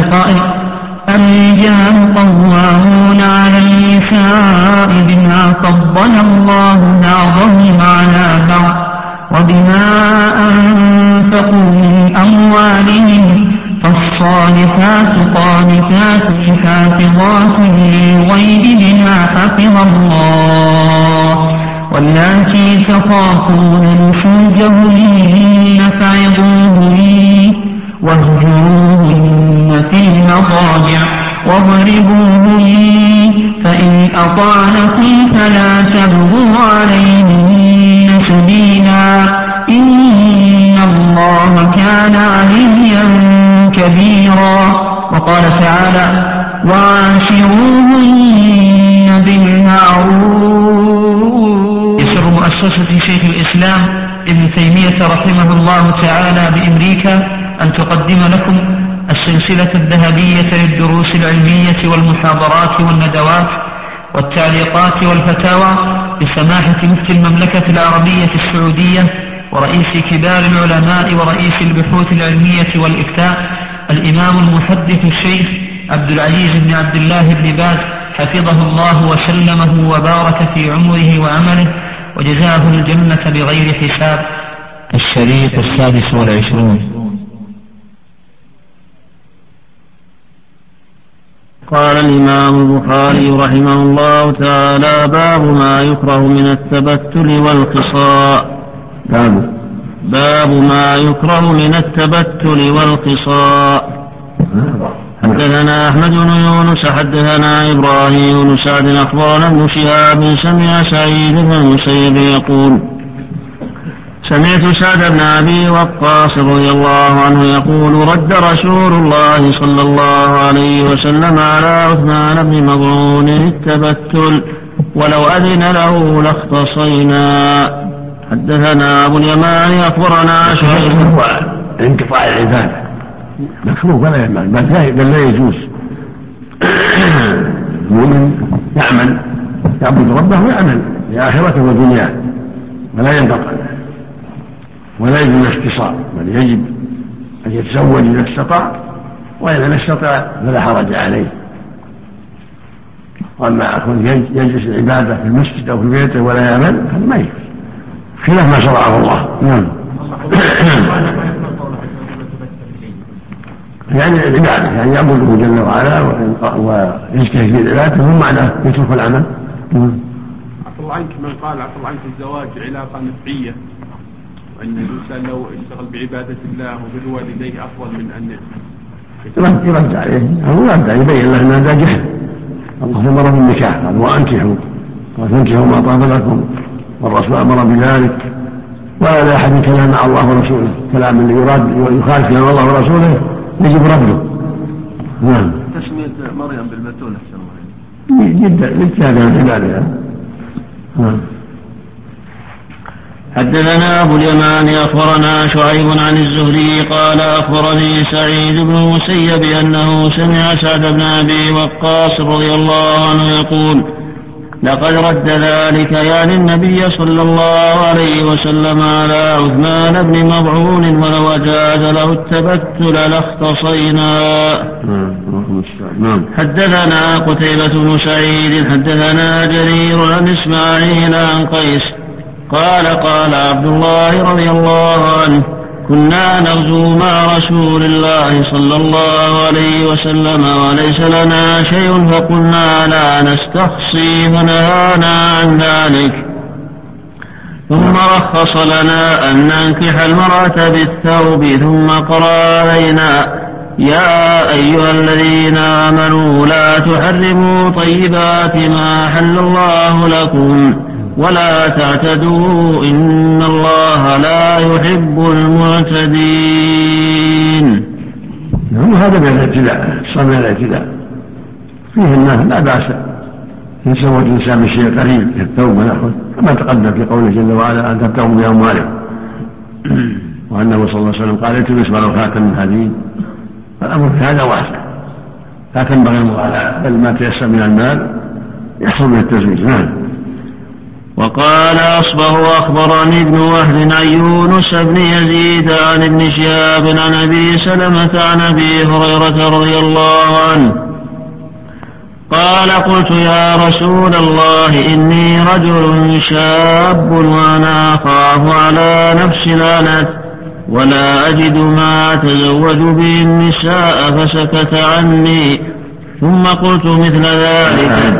قائل: الرجال قوامون على النساء بما فضل الله بعضهم على بعض وبما أنفقوا من أموالهم، فالصالحات قانتات حافظات للغيب بما حفظ الله، واللاتي تخافون نشوزهن فعظوهن واهجروهن في المضاجع واضربوهن، فإن أطعنكم فلا تبغوا عليهن سبيلا، إن الله كان عليا كبيرا. وقال تعالى: وعاشروهن بالمعروف. يسر مؤسسة شيخ الإسلام ابن تيمية رحمه الله تعالى بأمريكا أن تقدم لكم السلسلة الذهبية للدروس العلمية والمحاضرات والندوات والتعليقات والفتاوى بسماحة مفتي المملكة العربية السعودية ورئيس كبار العلماء ورئيس البحوث العلمية والإفتاء الإمام المحدث الشيخ عبد العزيز بن عبد الله بن باز حفظه الله وسلمه وبارك في عمره وعمله وجزاه الجنة بغير حساب. الشريط 26. قال الإمام البخاري رحمه الله تعالى: باب ما يكره من التبتل والخصاء. باب ما يكره من التبتل والخصاء. حدثنا أحمد بن يونس حدثنا إبراهيم بن سعد أخبرنا ابن شهاب سمع سعيد بن المسيب يقول: سمعت سعد بن أبي وقاص رضي الله عنه يقول: رد رسول الله صلى الله عليه وسلم على عثمان بن مظعون التبتل ولو أذن له لاختصينا. حدثنا أبو اليمان أخبرنا شعيب. انقطاع العبادة مكروه ولا يعمل بل لا يجوز. المؤمن يعمل يعبد ربه ويعمل لآخرته ودنياه ولا ينقطع ولا يجب الاختصار، بل يجب أن يتزوج إذا استطاع، وإذا لم يستطع فلا حرج عليه. وأما أكون يجلس العبادة في المسجد أو في بيته ولا يعمل هذا ما يجوز، خلاف ما شرعه الله. نعم. يعني العبادة يعني يعبده جل وعلا ويجتهد في العبادة ثم معناه يترك العمل. عفى الله عنك من قال عفى الله عنك الزواج علاقة نفعية، وأن الإنسان لو اشتغل بعبادة الله وبالوالديه أفضل من أن يرد عليه. هو يرد عليه يبين له أن هذا جهل. الله أمر بالنكاح قال: وأنكحوا ما طاب لكم، والرسول أمر بذلك، ولا لأحد كلام مع الله ورسوله. كلام اللي يراد يخالف كلام الله ورسوله يجب رده. نعم. تسمية مريم بالبتول أحسن جدا للتابع العبادة. نعم. حدثنا أبو اليمان أخبرنا شعيب عن الزهري قال: أخبرني سعيد بن المسيب أنه سمع سعد بن أبي وقاص رضي الله عنه يقول: لقد رد ذلك يعني النبي صلى الله عليه وسلم على عثمان بن مظعون ولو أجاز له التبتل لاختصينا. حدثنا قتيبة بن سعيد حدثنا جرير عن إسماعيل عن قيس قال: قال عبد الله رضي الله عنه: كنا نغزو مع رسول الله صلى الله عليه وسلم وليس لنا شيء فقلنا لا نستخصي فنهانا عن ذلك، ثم رخص لنا أن ننكح المرأة بالثوب، ثم قرأ علينا: يا أيها الذين آمنوا لا تحرموا طيبات ما حل الله لكم ولا تعتدوا إن الله لا يحب المعتدين. هذا من الاعتداء، صار من الاعتداء فيه النهي لا بأس يتزوج الإنسان بشيء قليل كالثوب ونحوه، كما تقدم في قوله جل وعلا: أن تبتغوا بأموالكم، وأنه صلى الله عليه وسلم قال: التمس ولو خاتم من حديد. فالأمر في هذا واسع، لا تنبغي المغالاة، بل ما تيسر من المال يحصل به التزويج. نعم. وقال أصبغ أخبرني ابن وهب عن يونس بن يزيد عن ابن شهاب عن أبي سلمة عن أبي هريرة رضي الله عنه قال قلت يا رسول الله إني رجل شاب وأنا أخاف على نفسي العنت ولا أجد ما أتزوج به النساء فسكت عني ثم قلت مثل ذلك.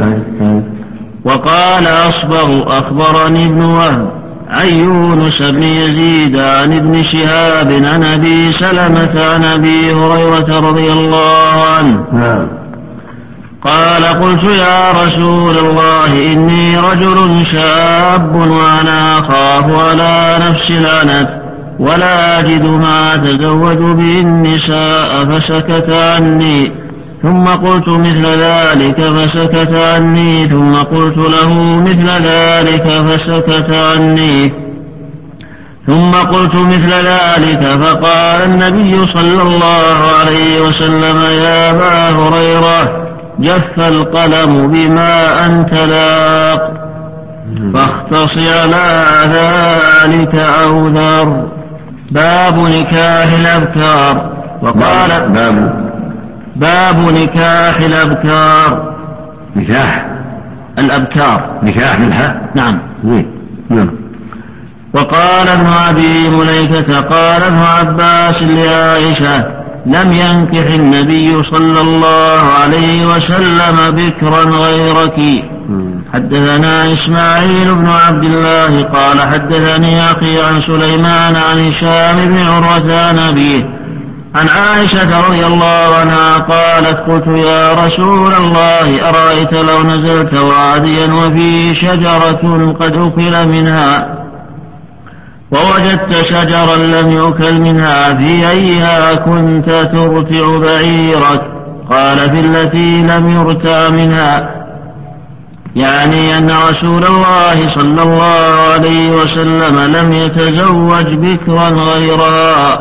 وقال أصبغ أخبرني ابن وهب عن يونس بن يزيد عن ابن شهاب عن أبي سلمة عن أبي هريرة رضي الله عنه قال قلت يا رسول الله إني رجل شاب وأنا أخاف على نفسي العنت ولا أجد ما أتزوج به النساء فسكت عني ثم قلت مثل ذلك فسكت عني ثم قلت له مثل ذلك فسكت عني ثم قلت مثل ذلك فقال النبي صلى الله عليه وسلم يا أبا هريرة جف القلم بما أنت لاق فاختص على ذلك أو ذر. باب نكاح الأبكار. وقال باب نكاح الأبكار. نكاح الأبكار نكاح بالحاء. نعم. نعم. وقال ابن أبي مليكة قال ابن عباس لعائشة لم ينكح النبي صلى الله عليه وسلم بكرا غيرك. حدثنا إسماعيل بن عبد الله قال حدثني أخي عن سليمان عن هشام بن عروة عن أبيه عن عائشة رضي الله عنها قالت قلت يا رسول الله أرأيت لو نزلت واديا وفيه شجرة قد أكل منها ووجدت شجرا لم يؤكل منها في أيها كنت ترتع بعيرك؟ قال في التي لم يرتع منها، يعني أن رسول الله صلى الله عليه وسلم لم يتزوج بكرا غيرها.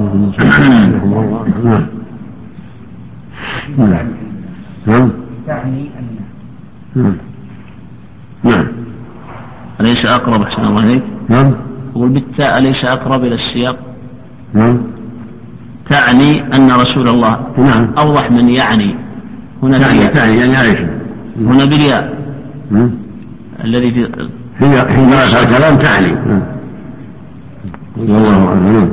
تعني نعم. أليس أقرب أحسن الله إليك؟ نعم. أقول بالتاء أليس أقرب إلى السياق؟ نعم. تعني أن رسول الله. نعم. أوضح من يعني هنا. تعني يعني عائشة هنا بالياء الذي في حين رأس الكلام تعني. والله أعلم.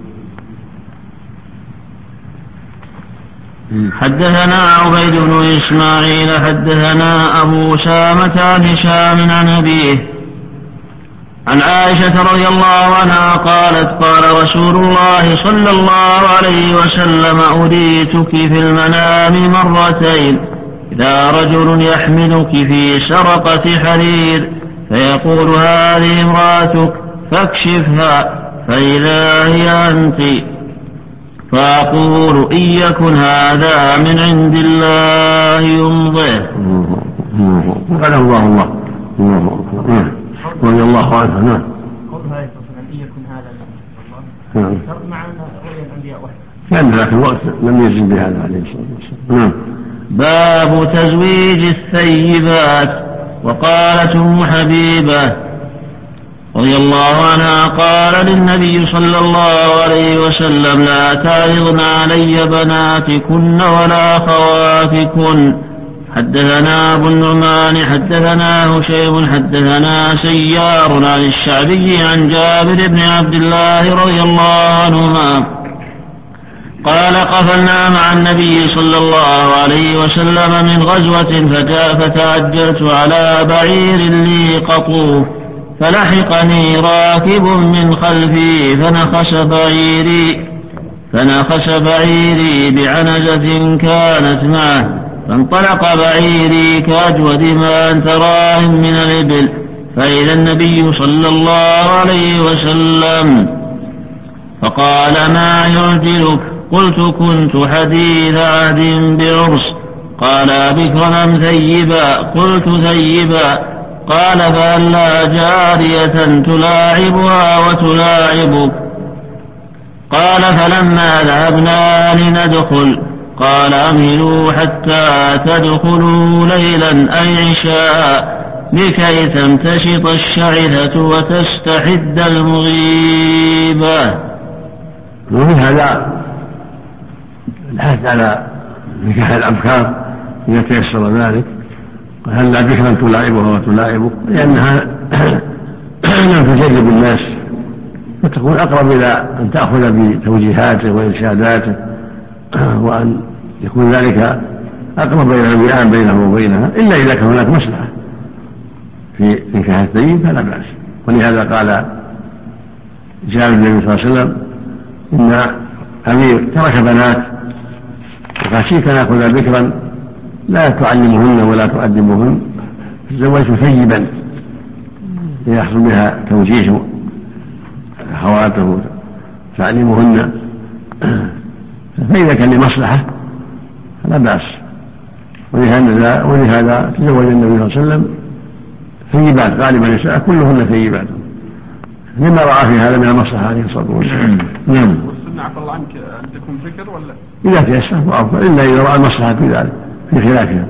حدثنا عبيد بن إسماعيل حدثنا أبو أسامة عن هشام عن أبيه عن عائشة رضي الله عنها قالت قال رسول الله صلى الله عليه وسلم أريتك في المنام مرتين، إذا رجل يحملك في سرقة حرير فيقول هذه امرأتك فاكشفها فإذا هي أنت، فأقول إن يكن هذا من عند الله يمضيه. قال الله رضي الله عنه. نعم. قولها إن يكن هذا من الله مع أن رؤيا الأنبياء واحد كان ذاك الوقت لم يزل بهذا عليه الصلاة والسلام. نعم. باب تزويج الثيبات. وقالت أم حبيبة رضي الله عنها قال للنبي صلى الله عليه وسلم لا تعرضن علي بناتكن ولا خواتكن. حدثنا أبو النعمان حدثنا هشيم حدثنا سيار عن الشعبي عن جابر بن عبد الله رضي الله عنهما قال قفلنا مع النبي صلى الله عليه وسلم من غزوة فتعجلت على بعير لي قطوف فلحقني راكب من خلفي فنخس بعيري بعنزة كانت معه، فانطلق بعيري كأجود ما أنت راه من الإبل، فإذا النبي صلى الله عليه وسلم فقال ما يعجلك؟ قلت كنت حديث عهد بعرس. قال بكرا أم ثيبا؟ قلت ثيبا. قال فألا جارية تلاعبها وتلاعبك؟ قال فلما ذهبنا لندخل قال أمهلوا حتى تدخلوا ليلا أي عشاء، لكي تمتشط الشعثة وتستحد المغيبة. وفي هذا الحث على نكاح الأبكار إذا تيسر ذلك، هلا بكرا تلاعبها وتلاعبك، لأنها لم تجرب الناس، فتكون أقرب إلى أن تأخذ بتوجيهاته وإرشاداته، وأن يكون ذلك أقرب إلى الوئام بينه وبينها، إلا إذا كان هناك مصلحة في نكاح الثيب فلا بأس. ولهذا قال جابر النبي صلى الله عليه وسلم إن أبي ترك بنات وخشيت أن آخذ بكرا لا تعلمهن ولا تؤدبهن، تزوجت ثيبا ليحصل بها توجيه أخواته تعليمهن، فإذا كان لمصلحة فلا بأس. ولهذا تزوج النبي صلى الله عليه وسلم ثيبات، غالبا النساء كلهن ثيبات، لما رأى في هذا من المصلحة عليه الصلاة والسلام. نعم. والسنة عفى الله عنك أن تكون ذكر ولا؟ إذا تيسر وأفضل، إلا إذا رأى المصلحة في ذلك في خلافها.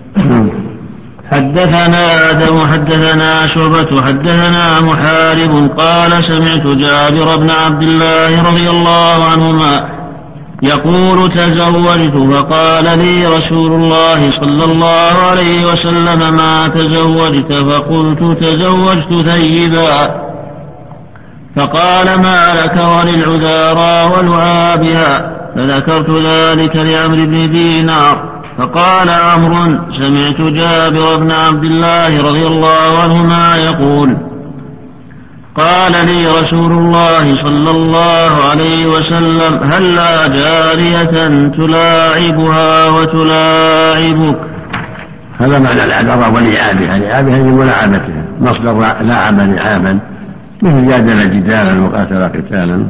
حدثنا آدم حدثنا شعبة حدثنا محارب قال سمعت جابر بن عبد الله رضي الله عنهما يقول تزوجت فقال لي رسول الله صلى الله عليه وسلم ما تزوجت؟ فقلت تزوجت ثيبا، فقال ما لك وللعذارى ولعابها؟ فذكرت ذلك لعمرو بن دينار، فقال عمرو سمعت جابر بن عبد الله رضي الله عنهما يقول قال لي رسول الله صلى الله عليه وسلم هلا جارية تلاعبها وتلاعبك. هذا معنى العذراء ولعابها، لعابها ولعابتها، مصدر لاعب لعابا، مثل جادل جدالا وقاتل قتالا.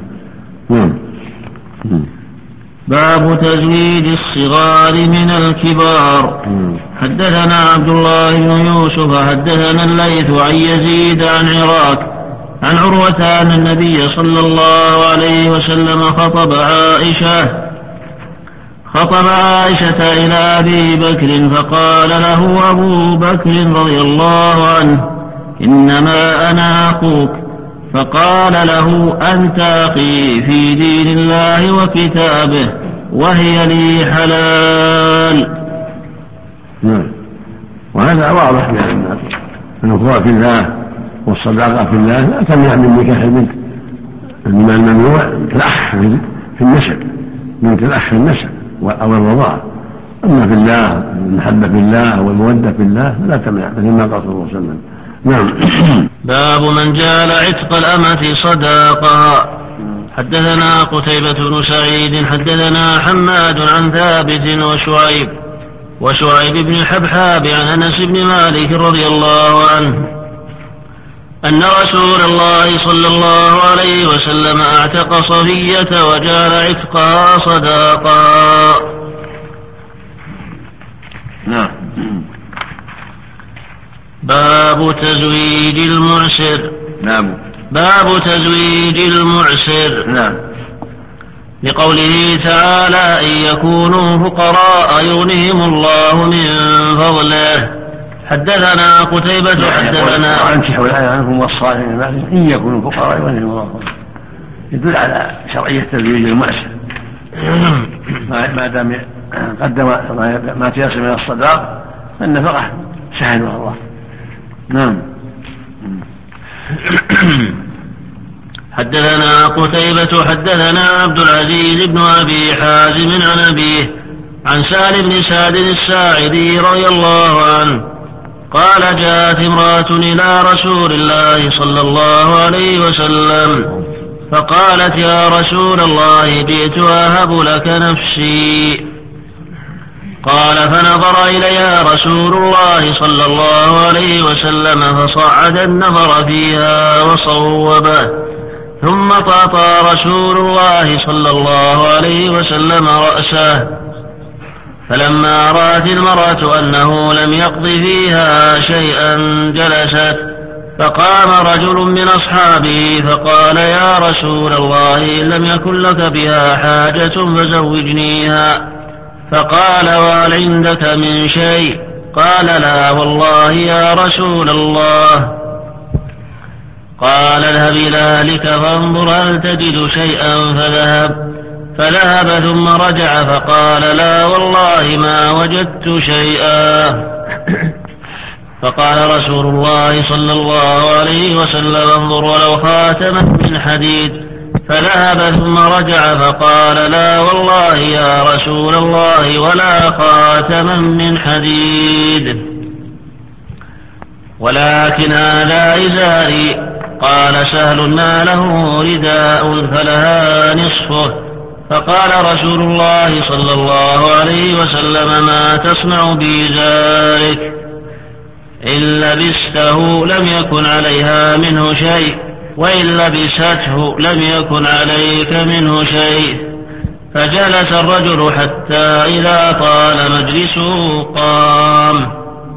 باب تزويج الصغار من الكبار. حدثنا عبد الله بن يوسف حدثنا الليث عن يزيد عن عراك عن عروة أن النبي صلى الله عليه وسلم خطب عائشة إلى أبي بكر، فقال له أبو بكر رضي الله عنه إنما أنا أخوك، فقال له أنت أخي في دين الله وكتابه وهي لي حلال. وهذا واضح بأن الأخوة في الله والصداقة في الله لا تمنع من نكاح البنت، إنما الممنوع الأخ في النسب، بنت الأخ في النسب أو الرضاعة. أما في الله المحبة في الله والمودة في الله فلا تمنع، مثل قال صلى الله عليه وسلم. نعم. باب من جعل عتق الأمة صداقة. حدثنا قتيبة بن سعيد حدثنا حماد عن ثابت وشعيب بن حبحاب عن أنس بن مالك رضي الله عنه أن رسول الله صلى الله عليه وسلم اعتق صفية وجعل عتقها صداقا. نعم. باب تزويج المعسر. نعم. باب تزويج المعسر. نعم. لقوله تعالى إن يكونوا فقراء يغنيهم الله من فضله. حدثنا قتيبة حدثنا وأنكحوا الآية عنهم والصالحين إن يكونوا فقراء يغنيهم الله من فضله، يدل على شرعية تزويج المعسر ما دام قدم ما تيسر من الصداق فالنفقة سهلها الله. نعم. حدثنا قتيبة حدثنا عبد العزيز بن أبي حازم عن أبيه عن سهل بن سعد الساعدي رضي الله عنه قال جاءت امرأة إلى رسول الله صلى الله عليه وسلم فقالت يا رسول الله جئت أهب لك نفسي. قال فنظر إليها رسول الله صلى الله عليه وسلم فصعد النظر فيها وصوبه، ثم طاطا رسول الله صلى الله عليه وسلم رأسه، فلما رأت المرأة أنه لم يقض فيها شيئا جلست، فقام رجل من أصحابه فقال يا رسول الله إن لم يكن لك بها حاجة فزوجنيها. فقال وهل عندك من شيء؟ قال لا والله يا رسول الله. قال اذهب إلى أهلك فانظر هل تجد شيئا، فذهب ثم رجع فقال لا والله ما وجدت شيئا. فقال رسول الله صلى الله عليه وسلم انظر ولو خاتما من حديد. فذهب ثم رجع فقال لا والله يا رسول الله ولا خاتما من حديد، ولكن هذا إزاري. قال سهل ما له رداء فلها نصفه. فقال رسول الله صلى الله عليه وسلم ما تصنع بإزارك؟ إن لبسته لم يكن عليها منه شيء، وإن لبسته لم يكن عليك منه شيء. فجلس الرجل حتى إذا طال مجلسه قام،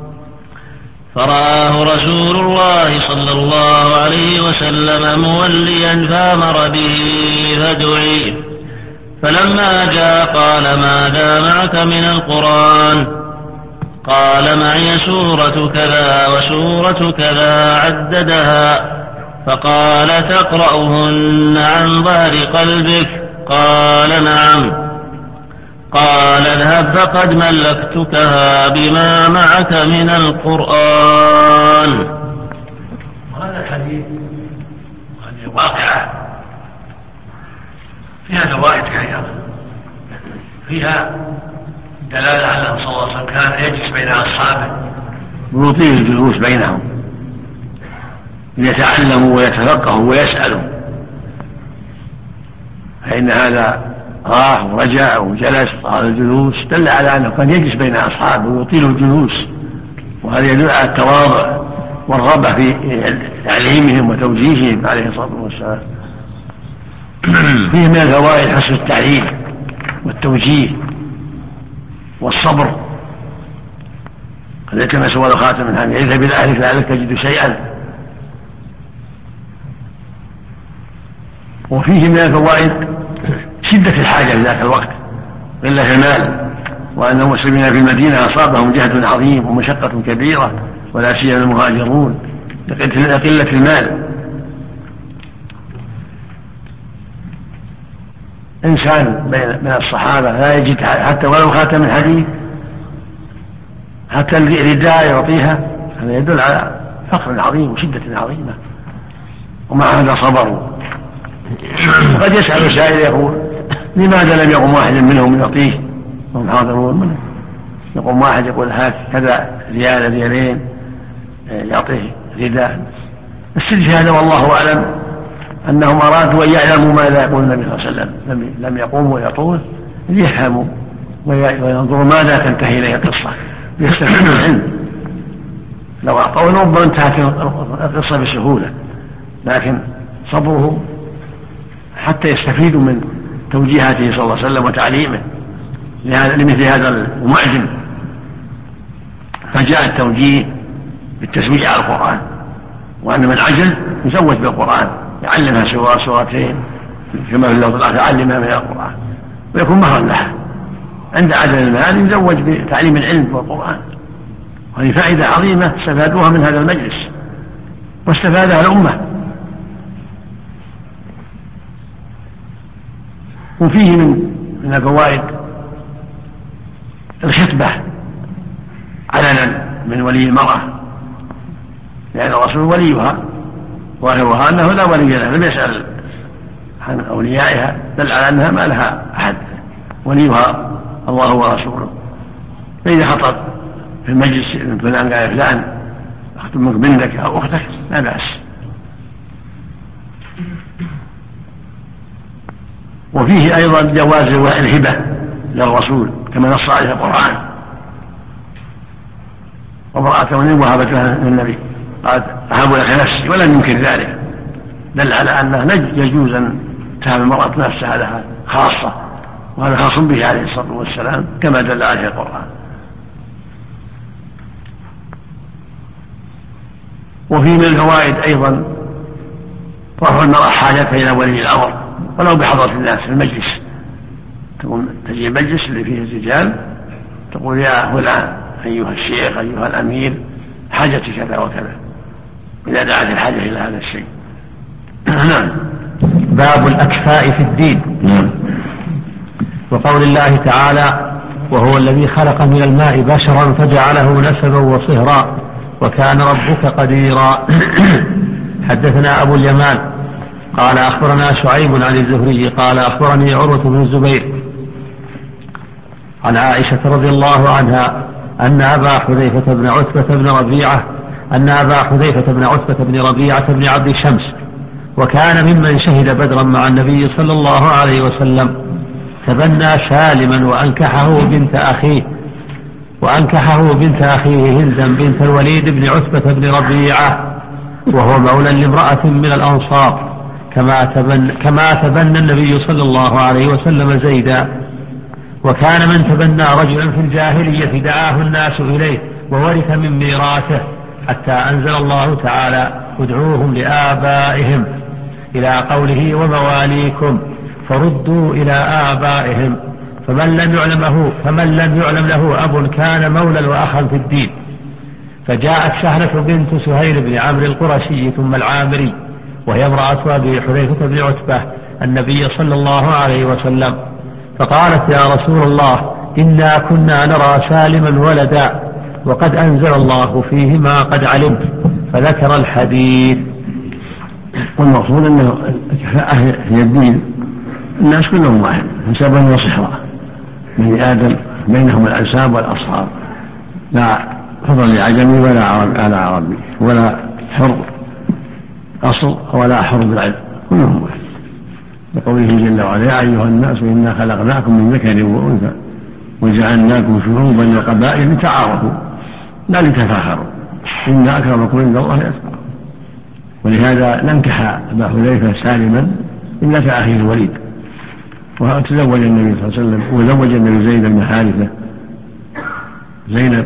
فرآه رسول الله صلى الله عليه وسلم موليا فأمر به فدعي. فلما جاء قال ماذا معك من القرآن؟ قال معي سورة كذا وسورة كذا عددها. فقال تقرأهن عن ظهر قلبك؟ قال نعم. قال اذهب فقد ملكتكها بما معك من القرآن. وهذا الحديث هذه واقعة فيها فوائد كثيرة، فيها دلالة على أن صلى الله عليه وسلم كان يجلس بين أصحابه ويطيل الجلوس بينهم ليتعلموا ويتفقهوا ويسألوا، فإن هذا راح ورجع وجلس طال الجلوس دل على أنه كان يجلس بين أصحابه ويطيل الجلوس، وهذا يدل على التواضع والرغبة في تعليمهم وتوجيههم عليه الصلاة والسلام. فيه من الفوائد حسن التعليم والتوجيه والصبر. قد يتمس ولو خاتم من حديد اذهب إلى أهلك لعلك تجد شيئا. وفيه من الفوائد شدة الحاجة في ذاك الوقت، قلة المال، وأن المسلمين في المدينة أصابهم جهد عظيم ومشقة كبيرة، ولا سيما المهاجرون لقلة المال. إنسان من الصحابة لا يجد حتى ولو خاتم من حديد، حتى الرداء يعطيها، هذا يدل على فقر عظيم وشدة عظيمة، ومع هذا صبروا. قد يسأل سائل يقول لماذا لم يقم واحد منهم يعطيه وهم حاضرون منه؟ يقوم واحد يقول هات كذا ريال ريالين يعطيه رداء. السر في هذا والله أعلم أنهم أرادوا أن يعلموا ماذا يقول النبي صلى الله عليه وسلم، لم يقوموا يعطوه ليفهموا وينظروا ماذا تنتهي إليه القصة ليستفيدوا العلم. لو أعطوه ربما انتهت القصة بسهولة، لكن صبره حتى يستفيدوا من توجيهاته صلى الله عليه وسلم وتعليمه لمثل هذا المعجم. فجاء التوجيه بالتسميع على القرآن، وأن من عجل يزوج بالقرآن، يعلمها سورتين كما في اللفظ الآخر يعلمها من القرآن ويكون مهرا لها. عند عدم المال يزوج بتعليم العلم والقرآن، وهذه فائدة عظيمة استفادوها من هذا المجلس واستفادها الأمة. وفيه من الفوائد الخطبة علنا من ولي المرأة، لأن الرسول وليها ظاهرها أنه لا ولي لها، لم يسأل عن أوليائها، دل على أنها ما لها أحد، وليها الله ورسوله. فإذا خطب في المجلس فلان قال فلان أخطبك بنتك أو أختك لا بأس. وفيه أيضا جواز الهبة للرسول كما نص عليه القرآن، وامرأة وهبت لها النبي قالت أهب لك نفسي ولم يمكن ذلك، دل على أنه يجوز أن تهب المرأة نفسها لها خاصة، وهذا خاص به عليه الصلاة والسلام كما دل عليه القرآن. وفي من الفوائد أيضا رفع المرأة حاجتها إلى ولي الأمر ولو بحضرة الناس في المجلس، تجي المجلس اللي فيه الرجال تقول يا فلان أيها الشيخ أيها الأمير حاجتي كذا وكذا إذا دعت الحاجة إلى هذا الشيء. نعم. باب الأكفاء في الدين. وقول الله تعالى وهو الذي خلق من الماء بشرا فجعله نسبا وصهرا وكان ربك قديرا. حدثنا أبو اليمان قال أخبرنا شعيب عن الزهري قال أخبرني عروة بن الزبير عن عائشة رضي الله عنها أن أبا حذيفة بن عتبة بن ربيعة بن عبد شمس وكان ممن شهد بدرا مع النبي صلى الله عليه وسلم تبنى سالما وأنكحه بنت أخيه هندا بنت الوليد بن عتبة بن ربيعة وهو مولى لامرأة من الأنصار كما تبنى النبي صلى الله عليه وسلم زيدا. وكان من تبنى رجلا في الجاهلية دعاه الناس إليه وورث من ميراثه حتى أنزل الله تعالى ادعوهم لآبائهم إلى قوله ومواليكم فردوا إلى آبائهم فمن لم يعلم له أب كان مولى وأخا في الدين. فجاءت سهلة بنت سهيل بن عمرو القرشي ثم العامري وهي امرأة أبي حذيفة بن عتبة النبي صلى الله عليه وسلم فقالت يا رسول الله إنا كنا نرى سالما ولدا وقد أنزل الله فيه ما قد علمت فذكر الحديث. والمقصود أنه الكفاءة هي الدين الناس كلهم واحد نسبا وصهرا بني آدم بينهم الأنساب والأصهار لا فضل لعجمي ولا على عربي ولا حر أصل ولا حر بالعلم كلهم واحد بقوله جل وعلا يا أيها الناس إنا خلقناكم من ذكر وأنثى وجعلناكم شعوبا وقبائل لتعارفوا لا لتفاخروا إن أكرمكم عند الله أتقاكم. ولهذا ننكح أبا حذيفة سالما إلا كأخيه الوليد وتزوج النبي صلى الله عليه وسلم وزوج النبي زيد بن حارثة زينب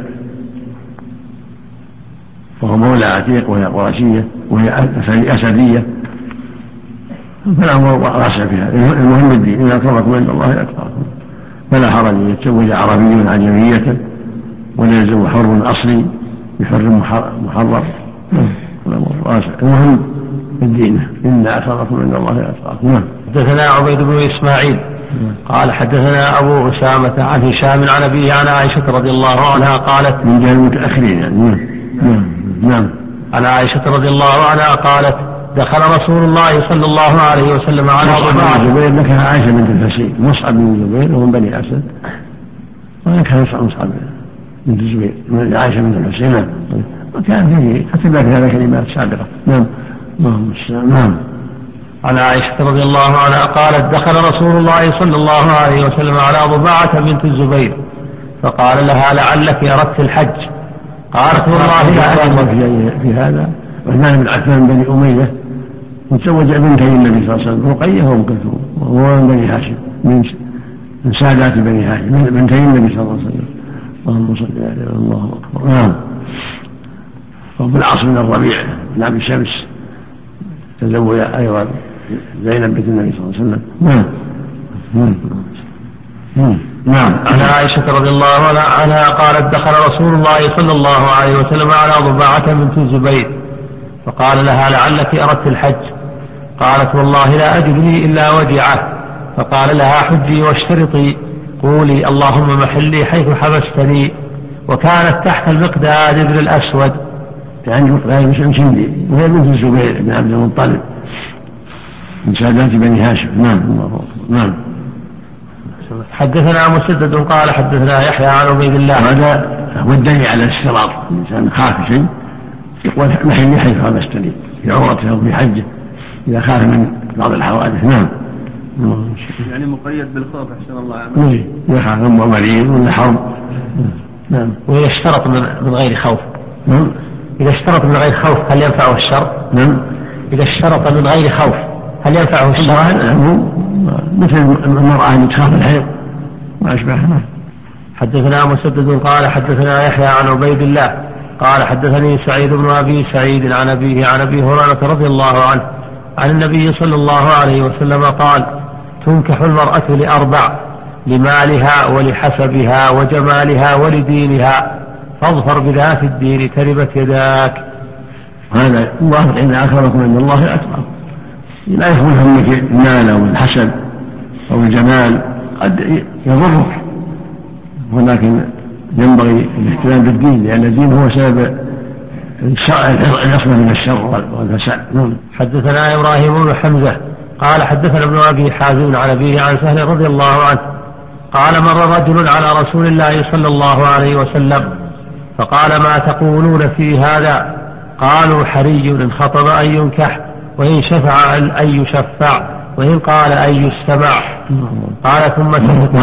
وهو مولى عتيق وهي قرشية وهي أسدية فلا واسع فيها. المهم الدين إن أكرمكم عند الله أتقاكم فلا حرج أن يتزوج عربي عجمية ولا يتزوج حر أصلي بحر محرر واسع. المهم الدين إن أكرمكم عند الله أتقاكم. حدثنا عبيد بن إسماعيل قال حدثنا أبو أسامة عن هشام عن أبيه عن عائشة رضي الله عنها قالت من جهة المتأخرين يعني. نعم. عن عائشة رضي الله عنها قالت دخل رسول الله صلى الله عليه وسلم على مصعب بن الزبير نكح عائشة بنت الفسيل مصعب بن الزبير ومن بني أسد ونكح مصعب بنت الزبير من عائشة بنت الفسيل وكان فيه كتب في هذا كلمات سابقة. نعم. نعم. عن عائشة رضي الله عنها قالت دخل رسول الله صلى الله عليه وسلم على ضباعة بنت الزبير فقال لها لعلك أردت الحج قالت والله لا أدري في هذا. عثمان بن عفان بني أمية وتزوج بنتي النبي صلى الله عليه وسلم رقية وأم كلثوم وهو من بني هاشم من سادات بني هاشم من بنتي النبي صلى الله عليه وسلم. اللهم صل عليه الله أكبر. نعم. وابن العاص بن الربيع بن عبد شمس تزوج أيضا زينب بنت النبي صلى الله عليه وسلم. نعم. عن عائشة رضي الله عنها قالت دخل رسول الله صلى الله عليه وسلم على ضباعة بنت الزبير فقال لها لعلك أردت الحج قالت والله لا أجدني إلا وجعه فقال لها حجي واشترطي قولي اللهم محلي حيث حبستني وكانت تحت المقداد بن الأسود يعني مقداد بن شندي وهي بنت الزبير بن عبد المطلب من سادات بني هاشم. نعم. حدثنا مسدد قال حدثنا يحيى عن عبيد الله. هذا هو الدليل على الاشتراط الإنسان خاف شيء يقول محلي حيث حبستني في عمرته أو في حجه إذا خاف من بعض الحوادث. نعم. يعني مقيد بالخوف أحسن الله عمله يخاف من مريض ولا حرب. نعم. وإذا اشترط من غير خوف. نعم. إذا اشترط من غير خوف هل ينفعه الشر؟ نعم. إذا اشترط من غير خوف هل ينفعه الشر؟ مثل المرأة اللي تخاف الحيض وأشبهها. حدثنا مسدد قال حدثنا يحيى عن عبيد الله قال حدثني سعيد بن أبي سعيد عن أبيه عن أبي هريرة رضي الله عنه عن النبي صلى الله عليه وسلم قال تنكح المرأة لأربع لمالها ولحسبها وجمالها ولدينها فاظفر بذات الدين تربت يداك. هذا الله إن أكرمكم عند الله أتقاكم. لا يكون همك المال أو الحسد أو الجمال، قد يضرك، ولكن ينبغي الاهتمام بالدين، لأن الدين هو سبب العصمة من الشر والفساد. حدثنا إبراهيم بن حمزة قال حدثنا ابن أبي حازم عن أبيه عن سهل رضي الله عنه قال مر رجل على رسول الله صلى الله عليه وسلم فقال ما تقولون في هذا؟ قالوا حري إن خطب أن ينكح، وإن شفع أن يشفع، وإن قال أن يستمع. قال ثم سكت.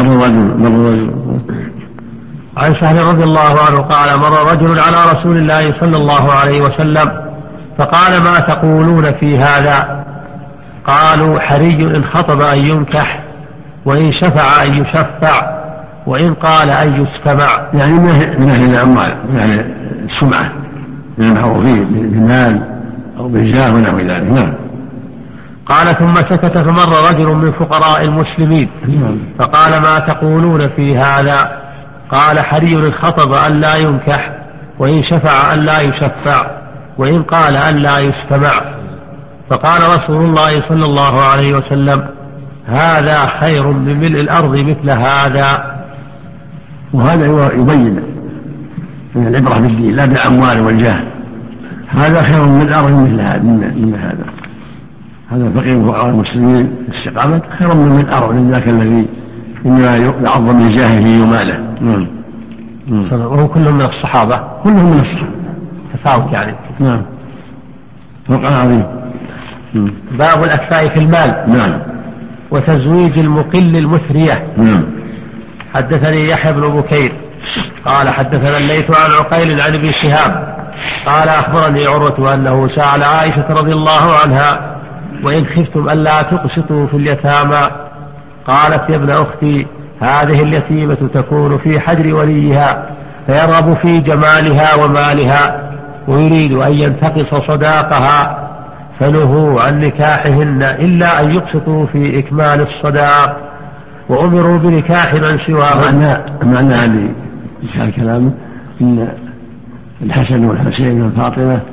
عن سهل رضي الله عنه قال مر رجل على رسول الله صلى الله عليه وسلم فقال ما تقولون في هذا؟ قالوا حري إن خطب أن ينكح، وإن شفع أن يشفع، وإن قال أن يستمع. يعني من أهل الأموال، من أهل السمعة، من المعروفين بالمال أو بالجاه ونحو ذلك. قال ثم سكت فمر رجل من فقراء المسلمين فقال ما تقولون في هذا؟ قال حري إن خطب أن لا ينكح، وإن شفع أن لا يشفع، وإن قال أن لا يستمع. فقال رسول الله صلى الله عليه وسلم هذا خير من ملء الأرض مثل هذا. وهذا يبين من العبرة بالدين لا بالأموال والجاه. هذا خير من الأرض مثل هذا. هذا فقير فقراء المسلمين استقامة خير من الأرض من ذاك الذي إنما يعظم من جاهه وماله. وهو كلهم من الصحابة. كلهم من الصحابة تفاوت يعني. نعم. فرق عظيم. باب الأكفاء في المال. نعم. وتزويج المقل المثرية. نعم. حدثني يحيى بن بكير قال حدثنا الليث عن عقيل عن ابن شهاب قال أخبرني عروة أنه سأل عائشة رضي الله عنها وإن خفتم ألا تقسطوا في اليتامى قالت يا ابن أختي هذه اليتيمة تكون في حجر وليها فيرغب في جمالها ومالها ويريد أن ينتقص صداقها فنهوا عن نكاحهن إلا أن يقسطوا في إكمال الصداق وأمروا بنكاح من سواهم. معنى هذه الكلام إن الحسن والحسين والفاطمة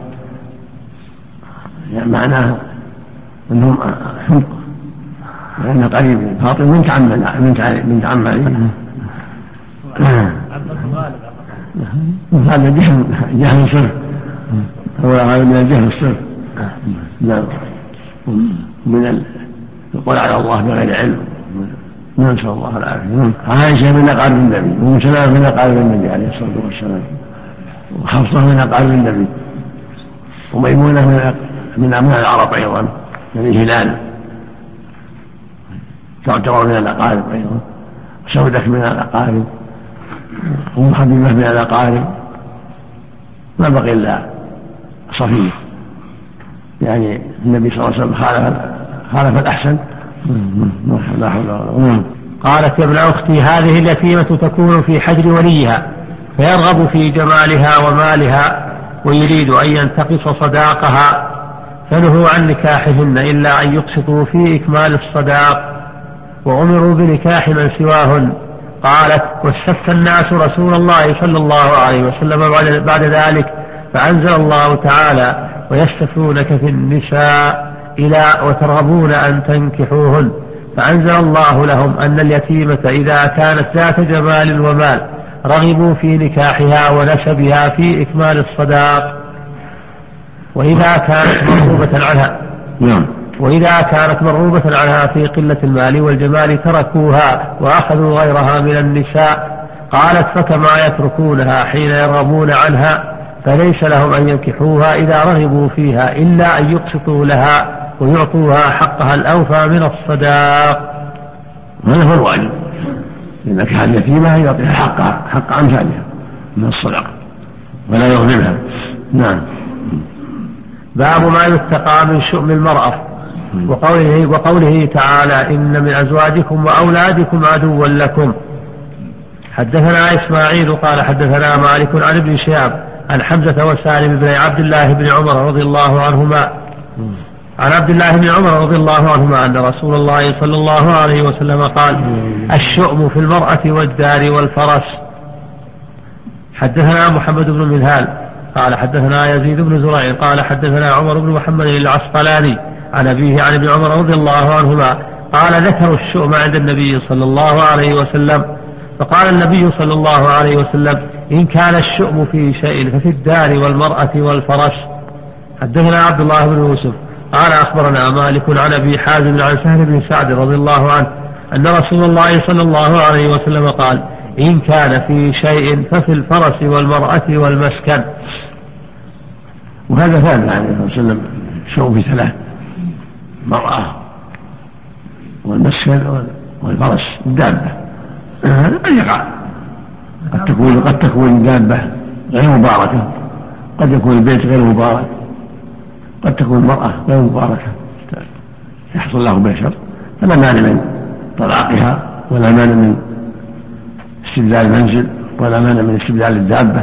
يعني معناه أنهم حمق، لأن قريب فاطمة بنت عم علي. هذا جهل صرف، هو من الجهل الصرف. نعم. من القول على الله بغير علم. نسأل الله العافية. عائشة من أقارب النبي، وأم سلمة من أقارب النبي عليه الصلاة والسلام، وحفصة من أقارب النبي، وميمونة من أبناء العرب أيضا من الهلال تعتبر من الأقارب أيضا، وسودة من الأقارب، وأم حبيبة من الأقارب. ما بقي إلا صفية، يعني النبي صلى الله عليه وسلم خالف الأحسن. لا حول ولا قوة. قالت يا ابن أختي هذه اليتيمة تكون في حجر وليها فيرغب في جمالها ومالها ويريد أن ينتقص صداقها فنهوا عن نكاحهن إلا أن يقسطوا في إكمال الصداق وأمروا بنكاح من سواهن. قالت واستفتى الناس رسول الله صلى الله عليه وسلم بعد ذلك فأنزل الله تعالى ويستفتونك في النساء إلى وترغبون أن تنكحوهن فأنزل الله لهم أن اليتيمة إذا كانت ذات جمال ومال رغبوا في نكاحها ونسبها في إكمال الصداق وإذا كانت مرغوبة عنها في قلة المال والجمال تركوها وأخذوا غيرها من النساء. قالت فكما يتركونها حين يرغبون عنها فليس لهم أن ينكحوها إذا رغبوا فيها إلا أن يقسطوا لها ويعطوها حقها الأوفى من الصداق. هذا هو الواجب، إذا كان يتيمة يعطيها حقها حق أمثالها من الصدقة ولا يظلمها. نعم. باب ما يتقى من شؤم المرأة وقوله تعالى إن من أزواجكم وأولادكم عدوا لكم. حدثنا إسماعيل قال حدثنا مالك عن ابن شهاب عن حمزة وسالم بن عبد الله بن عمر رضي الله عنهما عن عبد الله بن عمر رضي الله عنهما أن رسول الله صلى الله عليه وسلم قال الشؤم في المرأة والدار والفرس. حدثنا محمد بن منهال قال حدثنا يزيد بن زريع قال حدثنا عمر بن محمد العسقلاني عن أبيه عن ابن عمر رضي الله عنهما قال ذكروا الشؤم عند النبي صلى الله عليه وسلم فقال النبي صلى الله عليه وسلم إن كان الشؤم في شيء ففي الدار والمرأة والفرش. حدثنا عبد الله بن يوسف قال أخبرنا مالك عن أبي حازم عن سهل بن سعد رضي الله عنه أن رسول الله صلى الله عليه وسلم قال إن كان في شيء ففي الفرس والمرأة والمسكن. وهذا ثابت عليه الصلاة والسلام الشؤم في ثلاث: المرأة والمسكن والفرس الدابة. هذا قد يقع، قد تكون الدابة غير مباركة، قد يكون البيت غير مبارك، قد تكون المرأة غير مباركة يحصل له بها شر، فلا مانع من طلاقها ولا مانع من استبدال المنزل ولا مانع من استبدال الدابة.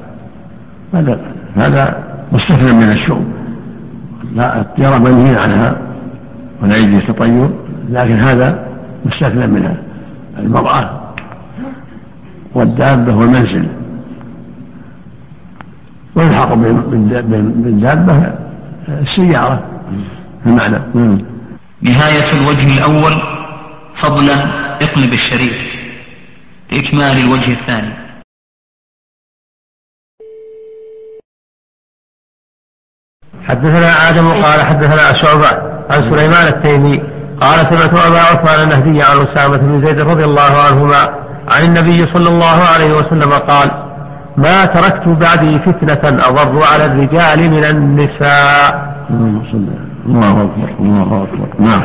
هذا مستثنى من الشؤم، لا التجارة منهي عنها ولا يجوز التطير، لكن هذا مستثنى منها: المرأة والدابة والمنزل. ويلحق بالدابة السيارة المعنى. نهاية الوجه الأول فضلا اقلب الشريف لإكمال الوجه الثاني. حدثنا آدم قال حدثنا شعبة عن سليمان التيمي قال سمعت أبا عثمان النهدي عن أسامة بن زيد رضي الله عنهما عن النبي صلى الله عليه وسلم قال ما تركت بعدي فتنة أضر على الرجال من النساء. الله أكبر الله أكبر. نعم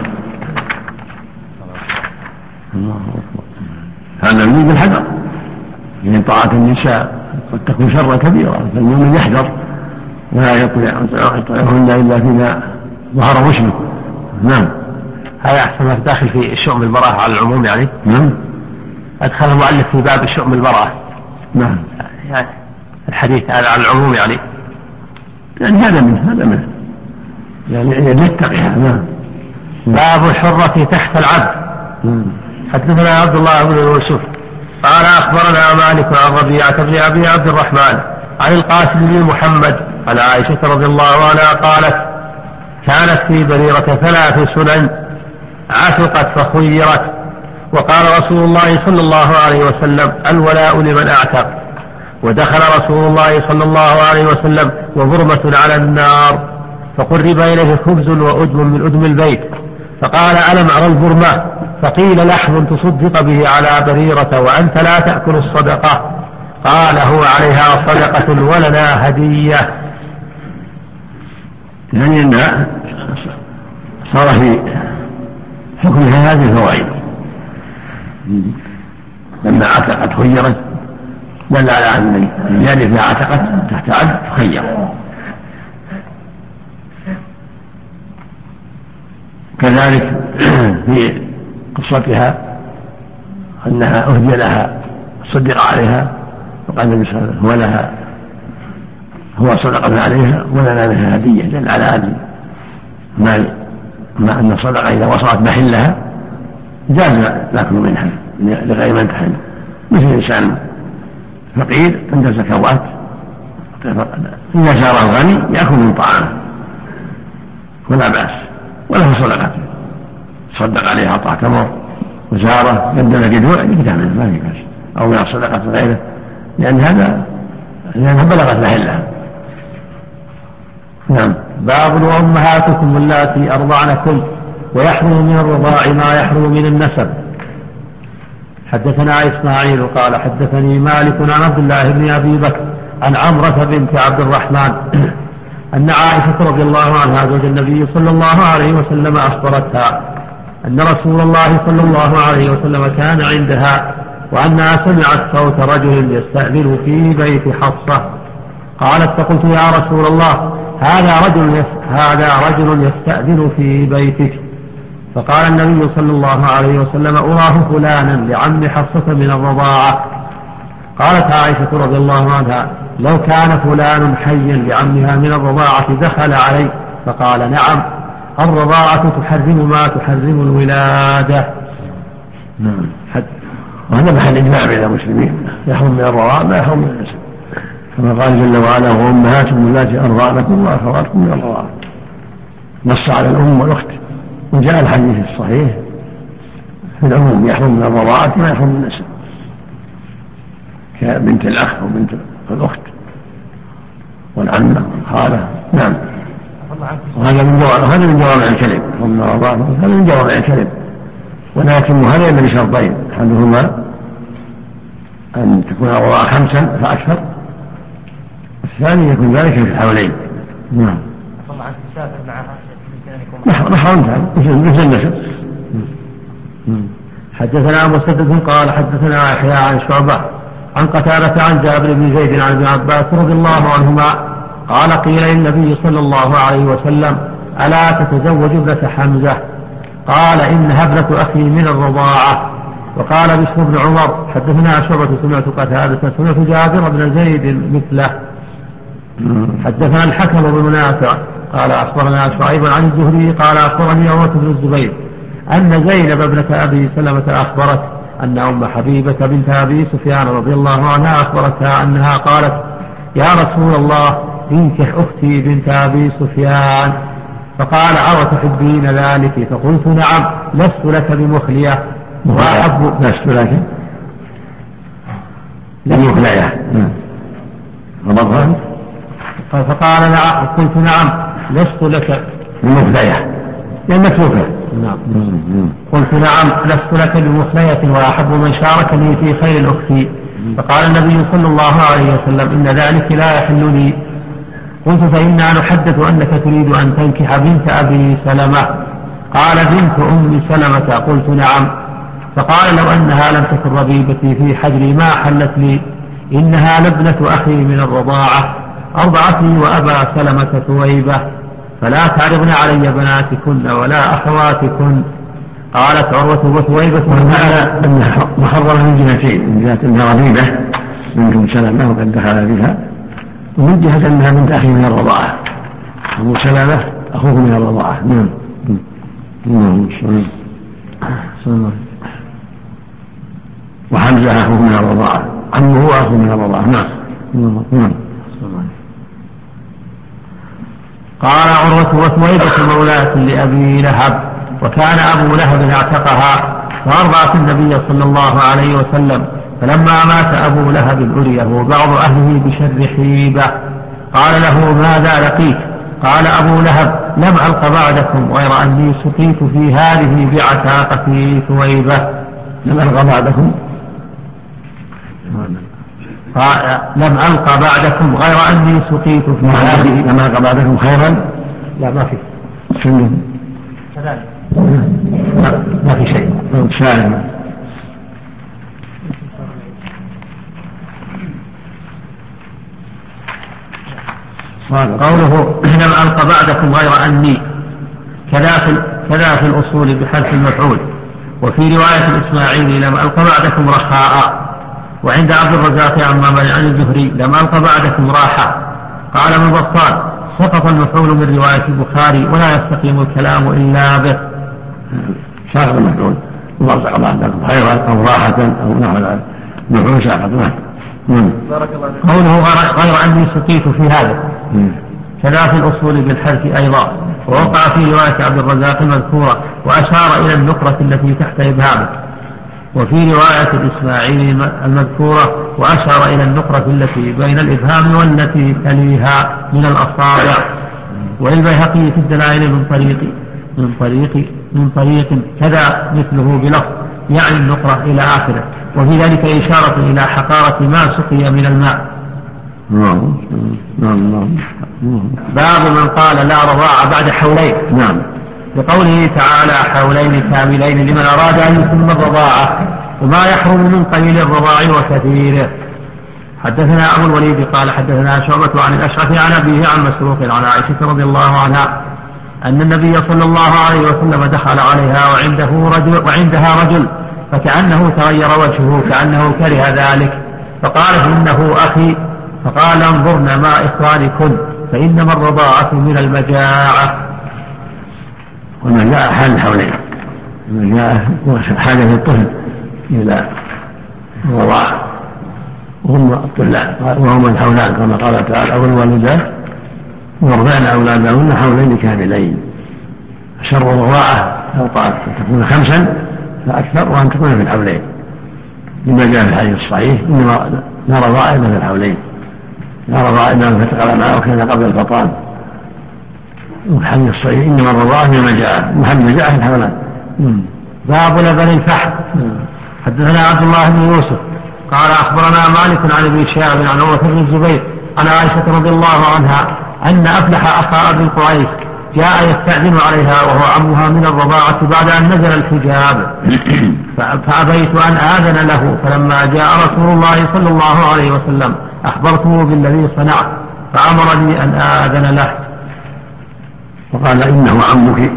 الله أكبر. هذا يريد الحذر من طاعة النساء، قد تكون شرا كبيرا، فالمؤمن يحذر ولا يطيعهن إلا فيما ظهر مشرك. نعم. هذا أحسن ما داخل في شؤم المرأة على العموم يعني. نعم. أدخل المؤلف في باب شؤم المرأة. نعم. يعني الحديث هذا على العموم يعني هذا منه يعني يتقيها. نعم. باب الحرة تحت العبد. حدثنا عبد الله بن يوسف قال أخبرنا مالك عن ربيعة بن أبي عبد الرحمن عن القاسم بن محمد عن عائشة رضي الله عنها قالت كانت في بريرة 3 سنن عتقت فخيرت، وقال رسول الله صلى الله عليه وسلم الولاء لمن أعتق، ودخل رسول الله صلى الله عليه وسلم وبرمة على النار فقرب إليه خبز وأدم من أدم البيت، فقال ألم أرى البرمة؟ فقيل لحم تصدق به على بريرة وأنت لا تأكل الصدقة. قال هو عليها صدقة ولنا هدية. يعني أنها صار في حكمها هذه الفوائد. لما عتقت خيرت دل على أن الجارية إذا عتقت تحت عبد تخير. كذلك في قصتها أنها أهدي لها صدق عليها، وقال النبي صلى الله عليه وسلم ولها هو صدقة عليها ولنا لها هدية، دل على أن ما أن الصدقة إذا وصلت محلها جاز الأكل منها لغير من تحل، مثل الإنسان فقير عند الزكوات إذا جاره غني يأكل من طعامه ولا بأس، وله صدقة صدق عليها أعطاه تمر وزاره قدم جدوع يقدم منه ما في بأس، أو من الصدقة غيره، لأنها بلغت محلها. نعم. باب وأمهاتكم اللاتي أرضعنكم ويحرم من الرضاع ما يحرم من النسب. حدثنا إسماعيل قال حدثني مالك عن عبد الله بن أبي بكر عن عمرة بنت عبد الرحمن أن عائشة رضي الله عنها زوج النبي صلى الله عليه وسلم أخبرتها أن رسول الله صلى الله عليه وسلم كان عندها وأنها سمعت صوت رجل يستأذن في بيت حفصة. قالت فقلت يا رسول الله هذا رجل يستأذن في بيتك. فقال النبي صلى الله عليه وسلم أراه فلانا لعم حفصة من الرضاعة. قالت عائشة رضي الله عنها لو كان فلان حيا لعمها من الرضاعة دخل علي. فقال نعم الرضاعة تحرم ما تحرم الولادة. وهذا محل إجماع بين المسلمين، يحرم من الرضاعة ما يحرم من النسب. كما قال جل وعلا وأمهاتكم اللاتي أرضعنكم وأخواتكم من الرضاعة، نص على الأم والأخت. وجاء الحديث الصحيح في العموم يحرم من الرضاعة ما يحرم من النسب كبنت الأخ وبنت الأخت والعمة والخالة. نعم. وهذا من جوامع الكلم، هذا من جوامع الكلم، ولكن هذا يلزم بشرطين: أحدهما أن تكون الرضاعة 5 فأكثر، الثاني يكون ذلك في الحولين. نعم. محرمتان مثل النسب. حدثنا مسدد قال حدثنا يحيى عن شعبة عن قتادة عن جابر بن زيد عن ابن عباس رضي الله عنهما قال قيل للنبي صلى الله عليه وسلم ألا تتزوج ابنة حمزة؟ قال إنها ابنة أخي من الرضاعة. وقال بشر بن عمر حدثنا شعبة سمعت قتادة سمعت جابر بن زيد مثله. حدثنا الحكم بن نافع قال أخبرنا شعيب عن الزهري قال أخبرني عروة بن الزبير أن زينب ابنة أبي سلمة أخبرت أن أم حبيبة بنت أبي سفيان رضي الله عنها أخبرتها أنها قالت يا رسول الله انكح أختي بنت أبي سفيان. فقال أو تحبين ذلك؟ فقلت نعم لست لك بمخلية وأحب لست لك بمخلية. فقال نعم. قلت نعم لست لك بمخلية لأن متروكة. نعم. قلت نعم لست لك بمخلية وأحب من شاركني في خير أختي. فقال النبي صلى الله عليه وسلم إن ذلك لا يحل لي. قلت فإنا نحدث أنك تريد أن تنكح بنت أبي سلمة. قال بنت أم سلمة. قلت نعم. فقال لو أنها لم تكن ربيبتي في حجري ما حلت لي، إنها لابنة أخي من الرضاعة أرضعتني وأبا سلمة ثويبة، فلا تعرضن علي بناتكن ولا أخواتكن. قالت عروة وثويبة وهذا أنها محرمة من جهتين: من جهة أنها ربيبة بنت أم سلمة وقد دخل بها، ومن جهة أنها بنت أخي من الرضاعة. أبو سلمة أخوه من الرضاعة. وحمزة أخوه من الرضاعة، عمه أخوه من الرضاعة. نعم. قال عروة وثويبة مولاة لأبي لهب، وكان أبو لهب اعتقها فأرضعت النبي صلى الله عليه وسلم. فلما مات أبو لهب أريه بعض أهله بشر حيبة. قال له ماذا لقيت؟ قال أبو لهب لم ألق بعدكم غير أني سقيت في هذه بعتاقة ثويبة. لم ألق بعدكم لم ألق بعدكم غير أني سقيت في هذه. لم ألق بعدكم خيرا؟ لا ما في سنه كذلك ما في شيء. سالم. قوله لم ألق بعدكم غير أني كذا في الأصول بحذف المفعول. وفي رواية الإسماعيلي لم ألق بعدكم رخاء. وعند عبد الرزاق عن الزهري لم ألق بعدكم راحة. قال ابن بطال سقط المفعول من رواية البخاري ولا يستقيم الكلام إلا به. ساقط المفعول وألق بعدكم خيرا أو راحة أو نحو ذلك. المفعول ساقط. قوله غير أني سقيت في هذا كذا في الأصول بالحذف أيضا. ووقع في رواية عبد الرزاق المذكورة وأشار إلى النقرة التي تحت إبهامه. وفي رواية الإسماعيلي المذكورة وأشار إلى النقرة التي بين الإبهام والتي تليها من الأصابع. وللبيهقي في الدلائل من طريق كذا مثله بلفظ يعني النقرة إلى آخره. وفي ذلك إشارة إلى حقارة ما سقي من الماء. باب من قال لا رضاع بعد حولين. نعم. لقوله تعالى حولين كاملين لمن أراد أن يتم الرضاعة، وما يحرم من قليل الرضاع وكثيره. حدثنا أبو الوليد قال حدثنا شعبة عن الأشعث عن أبيه عن مسروق عن عائشة رضي الله عنها أن النبي صلى الله عليه وسلم دخل عليها وعندها رجل فكأنه تغير وجهه كأنه كره ذلك، فقالت إنه أخي، فقال انظرن ما إخوانكن فإنما الرضاعة من المجاعة. وما جاء حال الحولين، وما جاء حاجة الطفل إلى الرضاعة، وهم الطفلان وهم الحولان كما قال تعالى والوالدات يرضعن أولادهن حولين كاملين. شر الرضاعة أوقات أن تكون 5 فأكثر وأن تكون في الحولين، لما جاء في الحديث الصحيح إنما لا رضاعة إلا في الحولين، لا رضاعة إلا من فتق الأمعاء وكان قبل الفطام. والحديث الصحيح إنما الرضاعة فيما جاء محمد جاء في الحولان. باب لبن الفحم. حدثنا عبد الله بن يوسف قال أخبرنا مالك عن ابن شهاب عن عروة بن الزبير عن عائشة رضي الله عنها أن أفلح أخا أبي قريش جاء يستأذن عليها وهو عمها من الرضاعة بعد أن نزل الحجاب فأبيت أن آذن له، فلما جاء رسول الله صلى الله عليه وسلم أخبرته بالذي صنعت فأمرني أن آذن له. وقال إنه عمك.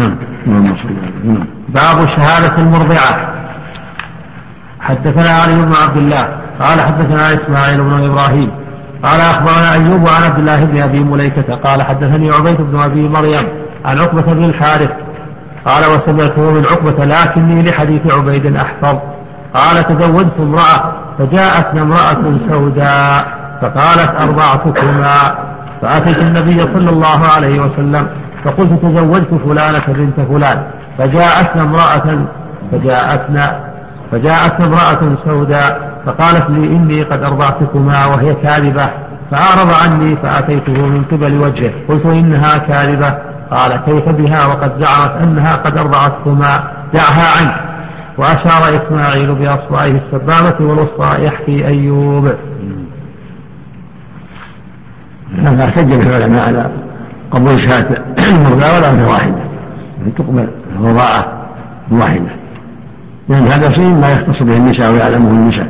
باب شهادة المرضعة. حدثنا علي بن عبد الله قال حدثنا إسماعيل بن إبراهيم قال أخبرنا أيوب عن عبد الله بن أبي مليكة قال حدثني عبيد بن أبي مريم عن عقبة بن الحارث قال وسمعته من عقبة لكني لحديث عبيد أحفظ قال تزوجت امرأة فجاءتنا امرأة سوداء فقالت أرضعتكما، فأتيت النبي صلى الله عليه وسلم فقلت تزوجت فلانة بنت فلان فجاءتنا امرأة سوداء فقالت لي إني قد أرضعتكما وهي كاذبة، فأعرض عني فأتيته من قبل وجهه قلت إنها كاذبة، قال كيف بها وقد زعمت أنها قد أرضعتكما، دعها عنك. وأشار إسماعيل بأصبعه السبابة والوسطى يحكي أيوب. هذا احتج العلماء على قبول شهادة المرضى ولا واحدة، تقبل الرضاعة واحدة، لأن هذا شيء ما يختص به النساء ويعلمه النساء.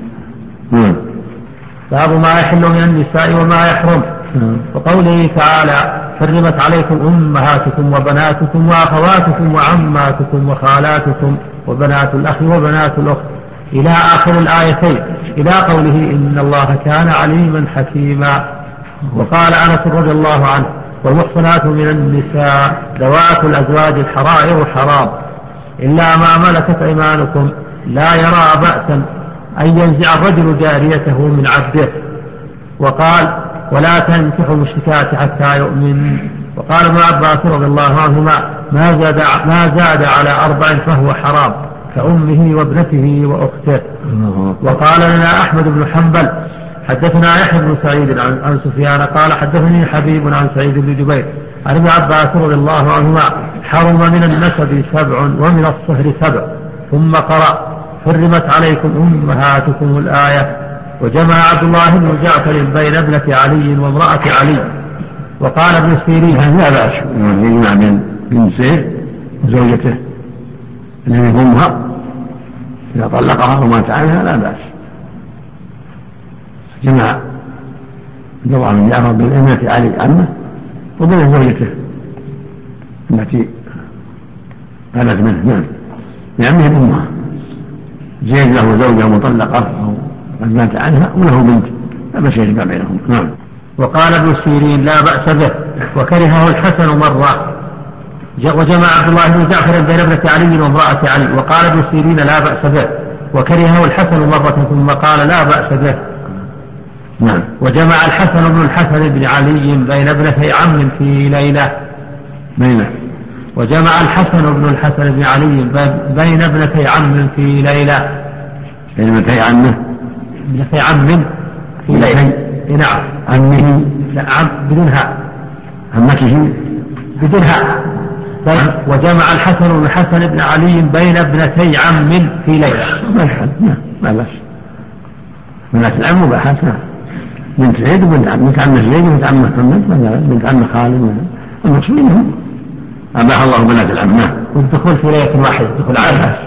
باب ما يحل من النساء وما يحرم. وقوله تعالى حرمت عليكم أمهاتكم وبناتكم وأخواتكم وعماتكم وخالاتكم وبنات الأخ وبنات الأخت إلى آخر الآيتين إلى قوله إن الله كان عليما حكيما. وقال أنس رضي الله عنه والمحصنات من النساء ذوات الأزواج الحرائر حرام إلا ما ملكت أيمانكم لا يرى بأسا أن ينزع الرجل جاريته من عبده. وقال ولا تنكحوا المشركات حتى يؤمن. وقال ابن عباس رضي الله عنهما ما زاد على 4 فهو حرام كأمه وابنته وأخته. وقال لنا أحمد بن حنبل حدثنا يحيى بن سعيد عن سفيان قال حدثني حبيب عن سعيد بن جبير عن ابن عباس رضي الله عنهما حرم من النسب 7 ومن الصهر 7 ثم قرأ حرمت عليكم أمهاتكم الآية. وجمع عبد الله بن جعفر بين ابنة علي وامرأة علي. وقال ابن سيرين لا بأس يجمع بين زيد وزوجته الذي أمها إذا طلقها ومات عنها لا بأس. جمع عبد الله بن جعفر بين ابنة علي عمه وبين زوجته التي قالت منه نعم لعمه أمها. زيد له زوجة مطلقة أو قد مات عنها وله بنت لا بأس يجمع بينهم. نعم. وقال ابن سيرين لا بأس به وكرهه الحسن مرة. وجمع عبد الله بن جعفر بين ابنة علي وامرأة علي. وقال ابن سيرين لا بأس به وكرهه الحسن مرة ثم قال لا بأس به. نعم. وجمع الحسن بن الحسن بن علي بين ابنتي عم في ليلة. وجمع الحسن بن الحسن بن علي بين ابنتي عم في ليلة. بين ابنتي عمه ابنتي عم في ليلة. نعم. عمه لا عم بدونها عمته بدونها. وجمع الحسن بن الحسن بن علي بين ابنتي عم في ليلة. ما بأس. بنات العم مباحات. بنت زيد وبنت عم زيد وبنت عم محمد بنت عم خالد المقصود منهم أباح الله بنات العم والدخول في ليلة واحدة دخول عام.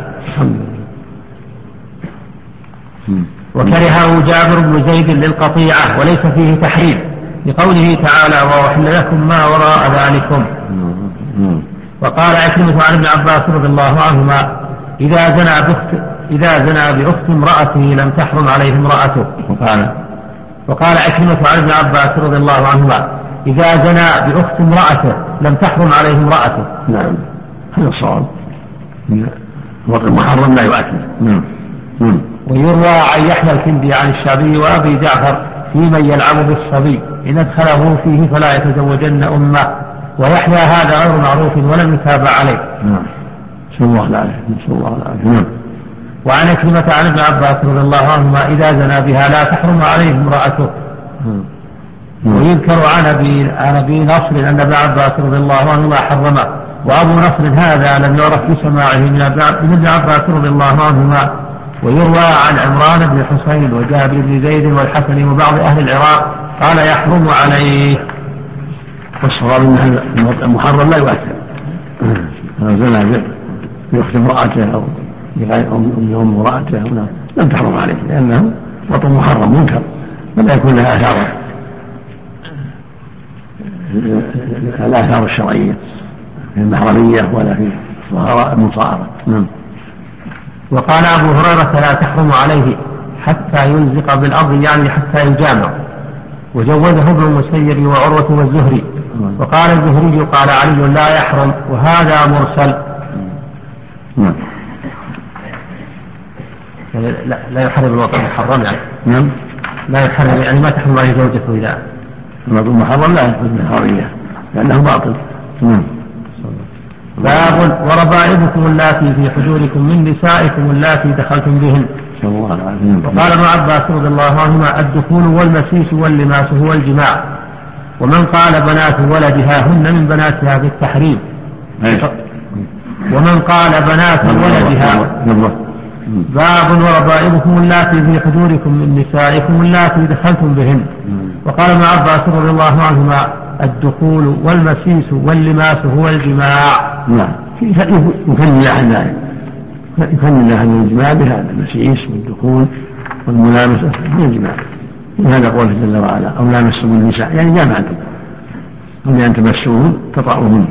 وكرهه جابر بن زيد للقطيعة وليس فيه تحريم لقوله تعالى وأحل لكم ما وراء ذلكم. وقال عكرمة عن ابن عباس رضي الله عنهما إذا زنى بأخت امرأته لم تحرم عليه امرأته. وقال عكرمة عن ابن عباس رضي الله عنهما إذا زنى بأخت امرأته لم تحرم عليه امرأته. نعم هذا الصواب. الوطن المحرم لا يؤثر. ويروى عن يحيى الكندي عن الشعبي وأبي جعفر في من يلعب بالصبي إن أدخله فيه فلا يتزوجن أمه، ويحيى هذا غير معروف ولم يتابع عليه. نسأل الله العافية. نسأل الله العافية. وعن عكرمة عن ابن عباس رضي الله عنهما إذا زنى بها لا تحرم عليه امرأته. ويذكر عن أبي نصر أن ابن عباس رضي الله عنهما حرمه، وأبو نصر هذا لم يعرف بسماعه من ابن عباس رضي الله عنهما. ويروى عن عمران بن حسين وجابر بن زيد والحسن وبعض أهل العراق قال يحرم عليه. والصواب أن هذا المحرم لا يؤثر. زنا بأخت امرأته أو أم امرأته لم تحرم عليه لأنه وطن محرم منكر، فلا يكون لها الآثار الشرعية في المحرمية ولا في المصاهرة. وقال أبو هريرة لا تحرم عليه حتى يلزق بالأرض، يعني حتى يجامع. وجوزه ابن المسيب وعروة والزهري. وقال الزهري قال علي لا يحرم، وهذا مرسل. يعني لا يحرم الوطن محرم يعني. لا يحرم يعني ما تحرم عليه زوجته إذا الوطن محرم لا يحرم بالحرية لأنه باطل. باب وربائبكم اللاتي في حجوركم من نسائكم اللاتي دخلتم بهن. وقال ابن عباس رضي الله عنهما الدخول والمسيس واللماس هو الجماع. ومن قال بنات ولدها هن من بناتها بالتحريم. ومن قال بنات ولدها. باب وربائبكم اللاتي في حجوركم من نسائكم اللاتي دخلتم بهن. وقال ابن عباس رضي الله عنهما الدخول والمسيس واللماس هو الجماع. نعم يكمل الله يكمل الله الجماع بهذا المسيس والدخول والملامسة من الجماع. هذا قوله جل وعلا أو لامستم النساء يعني جامعتم، أو لأن تمسوهن تطأوهن.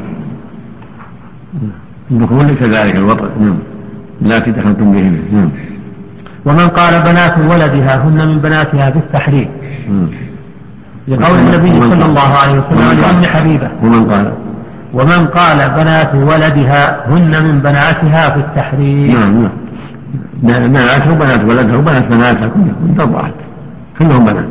الدخول كذلك الوطن التي دخلتم بهن. ومن قال بنات ولدها هن من بناتها في التحريم لقول النبي صلى الله عليه وسلم لأم حبيبة. ومن قال بنات ولدها هن من بناتها في التحريم. بناته بنات ولدها وبنات بناتها كلهم واحد كلهم بنات.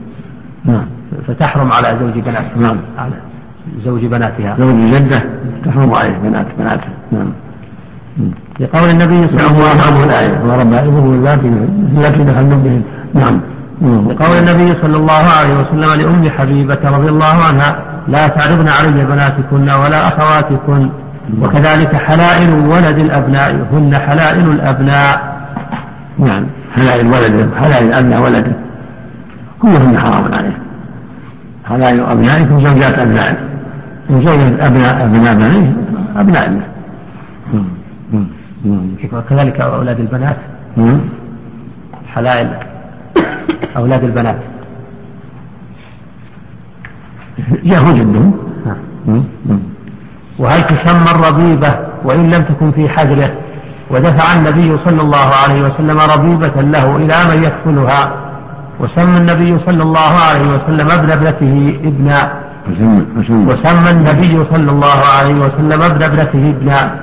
فتحرم على زوج بناتها. على زوج بناتها. زوج جدة تحرم عليه بناتها. لقول النبي صلى الله عليه وسلم وربائبهم التي دخلنا بهم. لقول النبي صلى الله عليه وسلم لأم حبيبة رضي الله عنها لا تعرضن علي بناتكن ولا أخواتكن. وكذلك حلائل ولد الأبناء هن حلائل الأبناء. نعم حلائل ولد حلائل أبناء ولده كلهن حرام عليه. حلائل أبنائكم زوجات أبنائكم وزوجة أبناء بنيه أبناء الله. وكذلك أولاد البنات حلائل أولاد البنات يهو جدهم. وهل تسمى الربيبة وإن لم تكن في حجره؟ ودفع النبي صلى الله عليه وسلم ربيبة له إلى من يكفلها، وسمى النبي صلى الله عليه وسلم ابن ابنته ابنا. وسمى النبي صلى الله عليه وسلم ابن ابنته ابنا.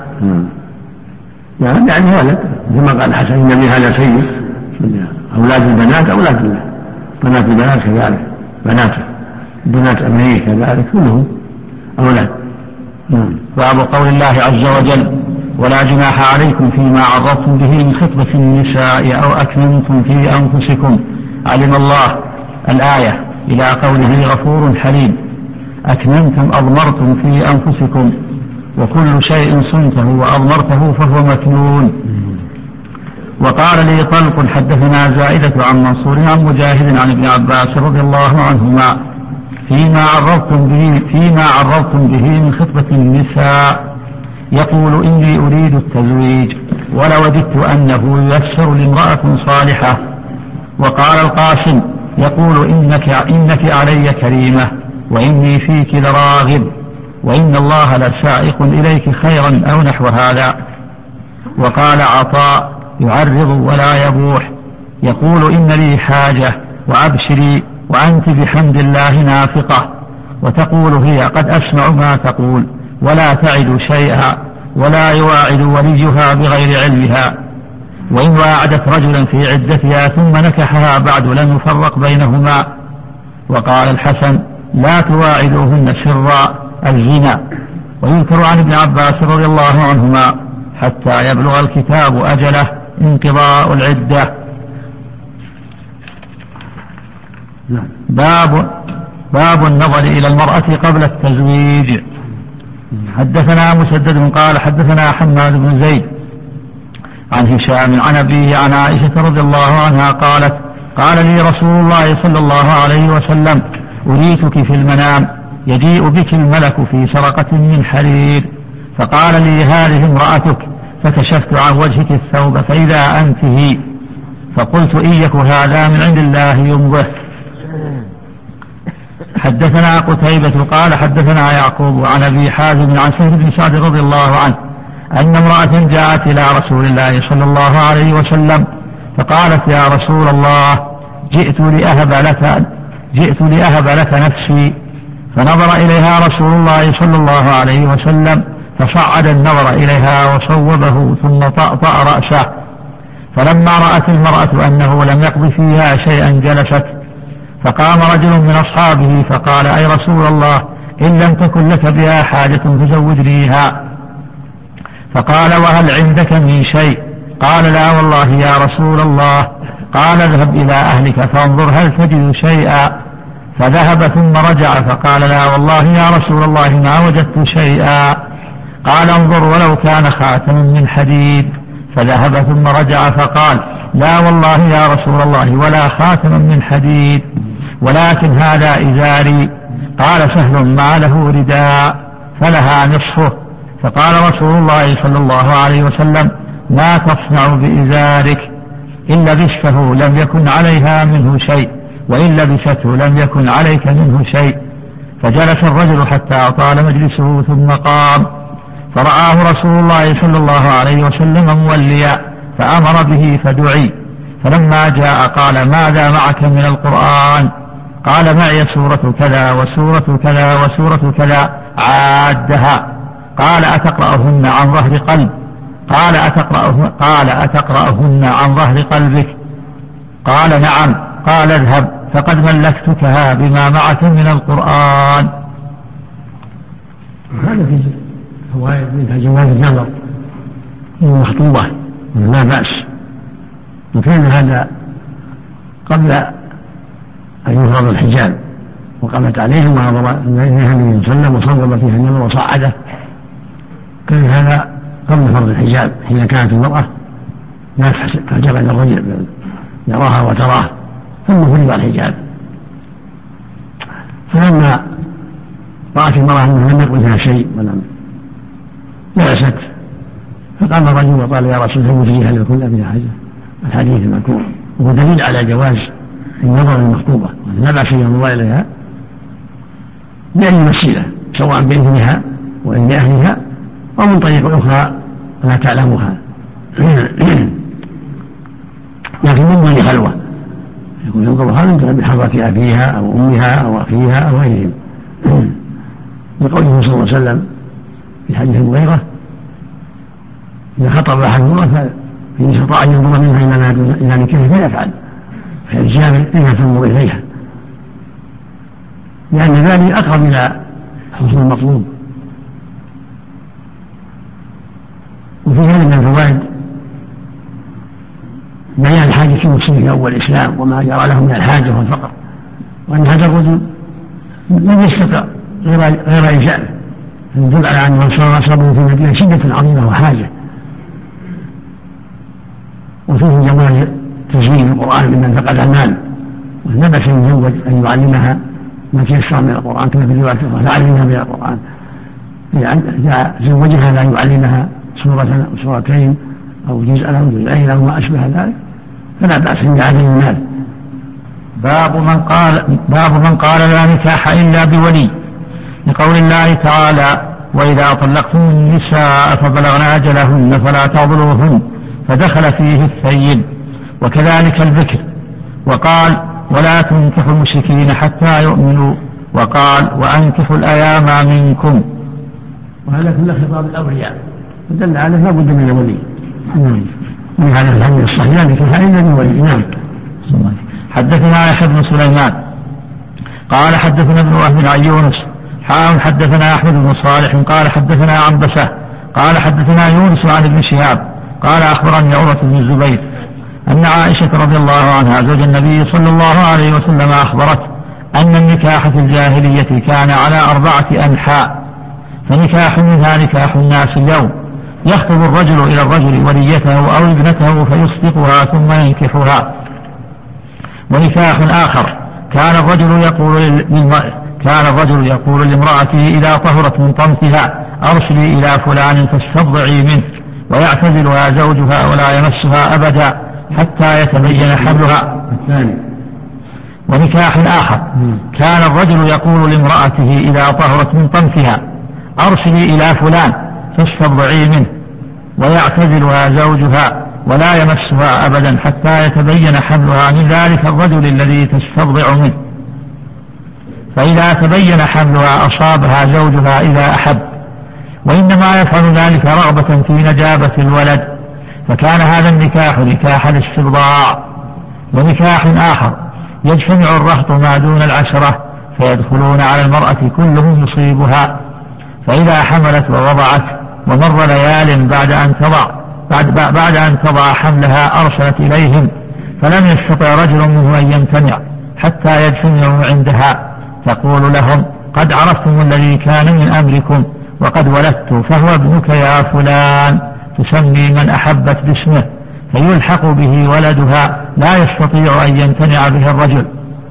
يعني ولد كما قال الحسن النبي هذا سيد أولاد البنات أولاد الله. بنات البنات كذلك بناته بنات أبنيه كذلك كلهم أولاد. باب قول الله عز وجل ولا جناح عليكم فيما عرضتم به من خطبة النساء أو أكننتم في أنفسكم علم الله الآية إلى قوله غفور حليم. أكننتم أضمرتم في أنفسكم وكل شيء صنته وأضمرته فهو مكنون. وقال لي طلق حدثنا زائدة عن منصور عن مجاهد عن ابن عباس رضي الله عنهما فيما عرضتم به من خطبة النساء يقول إني أريد التزويج ولوددت أنه ييسر لامرأة صالحة. وقال القاسم يقول إنك علي كريمة وإني فيك لراغب وإن الله لسائق إليك خيرا أو نحو هذا. وقال عطاء يعرض ولا يبوح يقول إن لي حاجة وأبشري وأنت بحمد الله نافقة. وتقول هي قد أسمع ما تقول ولا تعد شيئا ولا يواعد وليها بغير علمها. وإن واعدت رجلا في عدتها ثم نكحها بعد لم يفرق بينهما. وقال الحسن لا تواعدوهن سرا الزنا. ويذكر عن ابن عباس رضي الله عنهما حتى يبلغ الكتاب أجله انقضاء العدة. باب النظر إلى المرأة قبل التزويج. حدثنا مسدد قال حدثنا حماد بن زيد عن هشام عن أبيه عن عائشة رضي الله عنها قالت قال لي رسول الله صلى الله عليه وسلم أريتك في المنام يجيء بك الملك في سرقة من حرير، فقال لي هذه امرأتك، فكشفت عن وجهك الثوب فإذا أنت هي، فقلت إن يك هذا من عند الله يمضه. حدثنا قتيبة قال حدثنا يعقوب عن أبي حازم عن سهل بن سعد رضي الله عنه أن امرأة جاءت إلى رسول الله صلى الله عليه وسلم فقالت يا رسول الله جئت لأهب لك نفسي، فنظر إليها رسول الله صلى الله عليه وسلم فصعد النظر إليها وصوبه ثم طأطأ رأسه، فلما رأت المرأة أنه لم يقض فيها شيئا جلست، فقام رجل من أصحابه فقال أي رسول الله إن لم تكن لك بها حاجة فزوجنيها، فقال وهل عندك من شيء؟ قال لا والله يا رسول الله. قال اذهب إلى أهلك فانظر هل تجد شيئا، فذهب ثم رجع فقال لا والله يا رسول الله ما وجدت شيئا. قال انظر ولو كان خاتما من حديد، فذهب ثم رجع فقال لا والله يا رسول الله ولا خاتما من حديد ولكن هذا إزاري. قال سهل ما له رداء فلها نصفه، فقال رسول الله صلى الله عليه وسلم ما تصنع بإزارك؟ إن لبسته لم يكن عليها منه شيء وإن لبسته لم يكن عليك منه شيء. فجلس الرجل حتى طال مجلسه ثم قام، فرآه رسول الله صلى الله عليه وسلم موليا فأمر به فدعي، فلما جاء قال ماذا معك من القرآن؟ قال معي سورة كذا وسورة كذا وسورة كذا عادها. قال أتقرأهن عن ظهر قلب؟ قال أتقرأهن عن ظهر قلبك؟ قال نعم. قال اذهب فقد ملكتكها بما معك من القرآن. هذا في فوائد منها جواز النظر للمخطوبة لا بأس، وكان هذا قبل أن يفرض الحجاب، وقامت عليه ونظر إليها النبي صلى الله عليه وسلم وصوب فيها النظر وصعده. كان هذا قبل فرض الحجاب حين كانت المرأة لا تحجب عن الرجل يراها وتراه، ثم فرض الحجاب. فلما رأت المرأة أنه لم يقل فيها شيء ولم جلست، فقام الرجل وقال يا رسول الله زوجي هل يكون بها حاجة؟ الحديث المذكور وهو دليل على جواز النظر للمخطوبة لا بأس ينظر إليها بأي وسيلة، سواء بإذنها وإذن أهلها أو من طريق أخرى لا تعلمها، لكن من دون خلوة يكون ينظرها من بحضرة أبيها أو أمها أو أخيها أو غيرهم، لقوله صلى الله عليه وسلم في حديث المغيرة إذا خطب أحدهما فإن استطاع أن ينظر منها إلى نكاح فيفعل، فالجامع إذا تنظر إليها، لأن ذلك أقرب إلى حسن المطلوب. وفي هذا من الفوائد بيان حاجة المسلمين في أول الإسلام وما جرى لهم من الحاجة والفقر، وأن هذا الرجل لم يستطع غير إنشاء، يدل على أنه أصابه في المدينة شدة عظيمة وحاجة. وفيه جواز تزيين القرآن ممن فقد المال، ولا بأس يتزوج أن يعلمها ما تيسر من القرآن كما في رواية أخرى تعلمها من القرآن، إذا زوجها لا يعلمها سورة أو سورتين أو جزءا أو جزئين أو ما أشبه ذلك فلا بأس بعدم المال. باب من قال لا نكاح إلا بولي، لقول الله تعالى وإذا طلقتم النساء فبلغن أجلهن فلا تعضلوهن فدخل فيه الثيب، وكذلك البكر. وقال ولا تنكحوا المشركين حتى يؤمنوا، وقال وأنكحوا الأيام منكم. وهذا كله خطاب الأولياء ودل عليه لا بد من الولي. من هذا الحديث الصحيح لا نكاح إلا بولي. نعم. حدثنا يحيى بن سليمان قال حدثنا ابن وهب عن يونس حدثنا أحمد بن صالح قال حدثنا عنبسة قال حدثنا يونس عن ابن شهاب قال أخبرني عروة بن الزبير أن عائشة رضي الله عنها زوج النبي صلى الله عليه وسلم أخبرت أن النكاح في الجاهلية كان على 4 أنحاء، فنكاح منها نكاح الناس اليوم، يخطب الرجل إلى الرجل وليته أو ابنته فيصدقها ثم ينكحها. ونكاح آخر كان الرجل يقول لامرأته إذا طهرت من طمثها أرسلي إلى فلان فاستبضعي منه، ويعتزلها زوجها ولا يمسها أبدا حتى يتبين حملها. ونكاح آخر كان الرجل يقول لامرأته إذا طهرت من طمثها أرسلي إلى فلان فاستبضعي منه، ويعتزلها زوجها ولا يمسها أبدا حتى يتبين حملها من ذلك الرجل الذي تستبضع منه، فإذا تبين حملها أصابها زوجها إذا أحب، وإنما يفعل ذلك رغبة في نجابة الولد، فكان هذا النكاح نكاح الاستبضاع. ونكاح آخر يجتمع الرهط ما دون 10 فيدخلون على المرأة كلهم يصيبها، فإذا حملت ووضعت ومر ليال بعد أن تضع حملها أرسلت إليهم، فلم يستطع رجل منه أن يمتنع حتى يجتمعوا عندها، تقول لهم قد عرفتم الذي كان من أمركم وقد ولدت فهو ابنك يا فلان، تسمي من أحبت باسمه فيلحق به ولدها لا يستطيع أن يمتنع به الرجل.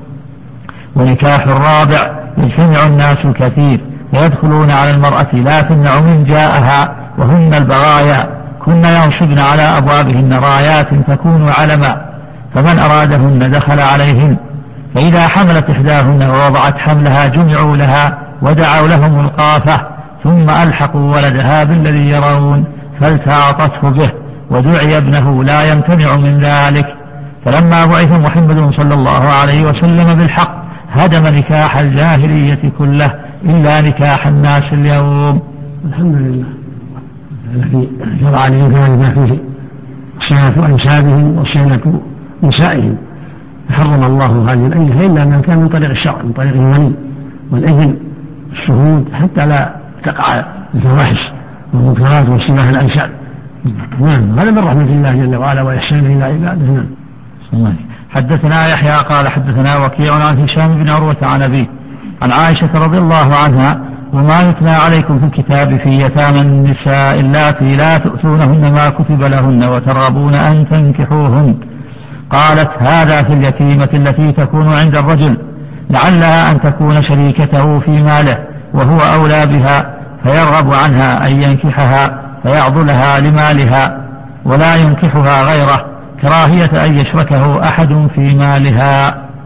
ونكاح الرابع يجتمع الناس كثير ويدخلون على المرأة لا تمنع من جاءها وهن البغايا، كن ينصبن على أبوابهن رايات تكون علما، فمن أرادهن دخل عليهن، فإذا حملت إحداهن ووضعت حملها جمعوا لها ودعوا لهم القافة، ثم ألحقوا ولدها بالذي يرون فالتعاطته به ودعي ابنه لا يمتنع من ذلك. فلما بعث محمد صلى الله عليه وسلم بالحق هدم نكاح الجاهلية كله إلا نكاح الناس اليوم. الحمد لله الذي شرع للإنسان ما فيه صيانة أنسابهم وصيانة نسائهم، فحرم الله هذه الأنكحة إلا ما كان من طريق الشرع، من طريق الولي والإذن الشهود، حتى لا تقع الفواحش والمنكرات وصيانة الأنساب. نعم، هذا من رحمة الله جل وعلا وإحسانه إلى عباده. نعم. حدثنا يحيى قال حدثنا وكيع عن هشام بن عروة عن أبيه عن عائشة رضي الله عنها وما يتلى عليكم في الكتاب في يتامى النساء اللاتي لا تؤتونهن ما كتب لهن وترغبون أن تنكحوهن، قالت هذا في اليتيمة التي تكون عند الرجل لعلها أن تكون شريكته في ماله وهو أولى بها فيرغب عنها أن ينكحها فيعضلها لمالها ولا ينكحها غيره كراهية أن يشركه أحد في مالها.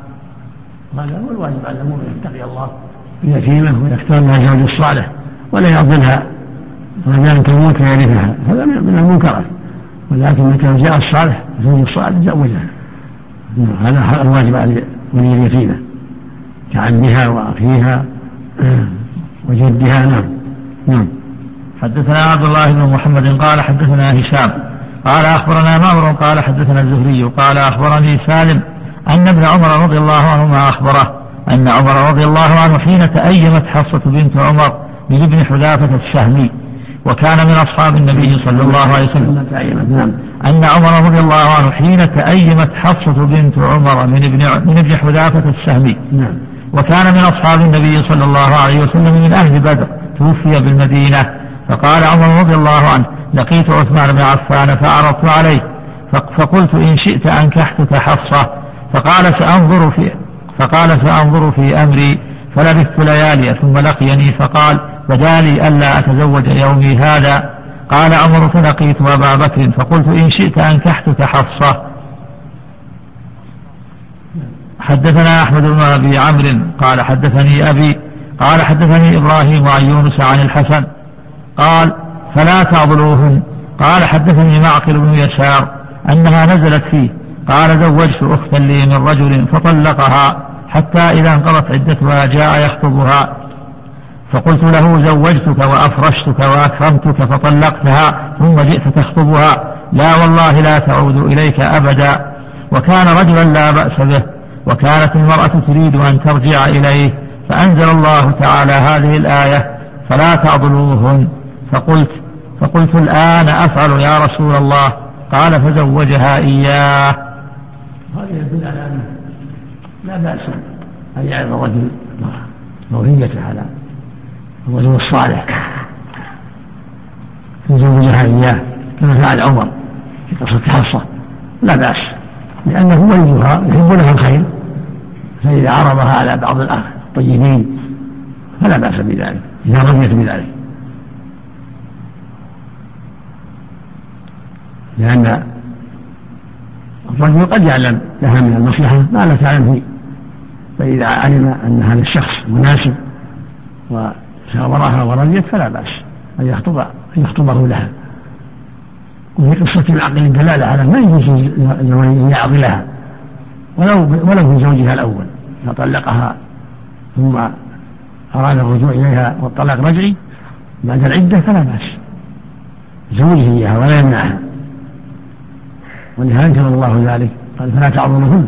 هذا هو الواجب على المؤمن أن يتقي الله في اليتيمة ويختار لها الزوج الصالح ولا يعضلها رجال تموت ويرثها، هذا من المنكرات، ولكن متى جاء الصالح الزوج الصالح زوجها. هذا الواجب على ولي اليتيمة كعمها وأخيها وجدها. نعم. حدثنا عبد الله بن محمد قال حدثنا هشام قال أخبرنا معمر قال حدثنا الزهري قال أخبرني سالم أن ابن عمر رضي الله عنهما أخبره أن عمر رضي الله عنه حين تأيمت حفصة بنت عمر من ابن حذافة السهمي وكان من أصحاب النبي صلى الله عليه وسلم، أن عمر رضي الله عنه حين تأيمت حفصة بنت عمر من ابن حذافة السهمي وكان من أصحاب النبي صلى الله عليه وسلم من أهل بدر توفي بالمدينة، فقال عمر رضي الله عنه لقيت عثمان بن عفان فعرضت عليه فقلت إن شئت أنكحتك حفصة، فقال سأنظر في أمري، فلبثت ليالي ثم لقيني فقال بدالي ألا أتزوج يومي هذا. قال عمر فلقيت أبا بكر فقلت إن شئت أنكحتك حفصة. حدثنا أحمد بن أبي عمرو قال حدثني أبي قال حدثني إبراهيم عن يونس عن الحسن قال فلا تعضلوهن. قال حدثني معقل بن يسار أنها نزلت فيه قال زوجت أختا لي من رجل فطلقها حتى إذا انقضت عدتها جاء يخطبها، فقلت له زوجتك وأفرشتك وأكرمتك فطلقتها ثم جئت تخطبها، لا والله لا تعود إليك أبدا. وكان رجلا لا بأس به، وكانت المرأة تريد أن ترجع إليه، فأنزل الله تعالى هذه الآية فلا تعضلوهن. فقلت الآن أفعل يا رسول الله، قال فزوجها إياه. هذا يدل على أنه لا بأس أن يعظ الرجل زوجته على الرجل الصالح يزوجها إياه كما فعل عمر في قصة حفصة، لا بأس، لأنه وليها يحب لها الخير، فإذا عرضها على بعض الطيبين فلا بأس بذلك إذا رضيت بذلك، لأن الرجل قد يعلم لها من المصلحة ما لا تعلم فيه، فإذا علم أن هذا الشخص مناسب وشاورها ورضيت فلا بأس أن يخطبه لها. وفي قصة العقل دلالة على ما يجوز أن يعضلها ولو في زوجها الأول، فطلقها ثم أراد الرجوع إليها والطلاق رجعي بعد العدة فلا بأس زوجه إياها ولا يمنعها، ولهذا أنكر الله ذلك قال فلا تعضلوهن.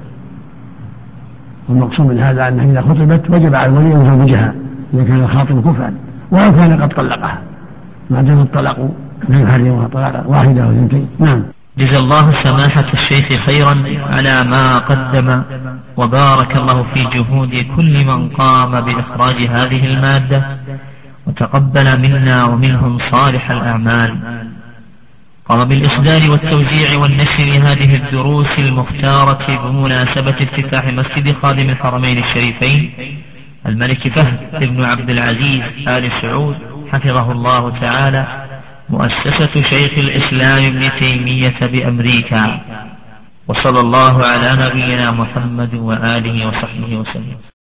والمقصود من هذا أنها إذا خطبت وجب على الولي أن يزوجها إذا كان الخاطب كفءا ولو كان قد طلقها، ما دام الطلاق لا يحرمها طلاقا واحدة أو اثنتين. نعم. جزا الله سماحة الشيخ خيرا على ما قدم، وبارك الله في جهود كل من قام بإخراج هذه المادة، وتقبل منا ومنهم صالح الأعمال. قام بالإصدار والتوزيع والنشر هذه الدروس المختارة بمناسبة افتتاح مسجد خادم الحرمين الشريفين الملك فهد بن عبد العزيز آل سعود حفظه الله تعالى، مؤسسة شيخ الإسلام ابن تيمية بأمريكا. وصلى الله على نبينا محمد وآله وصحبه وسلم.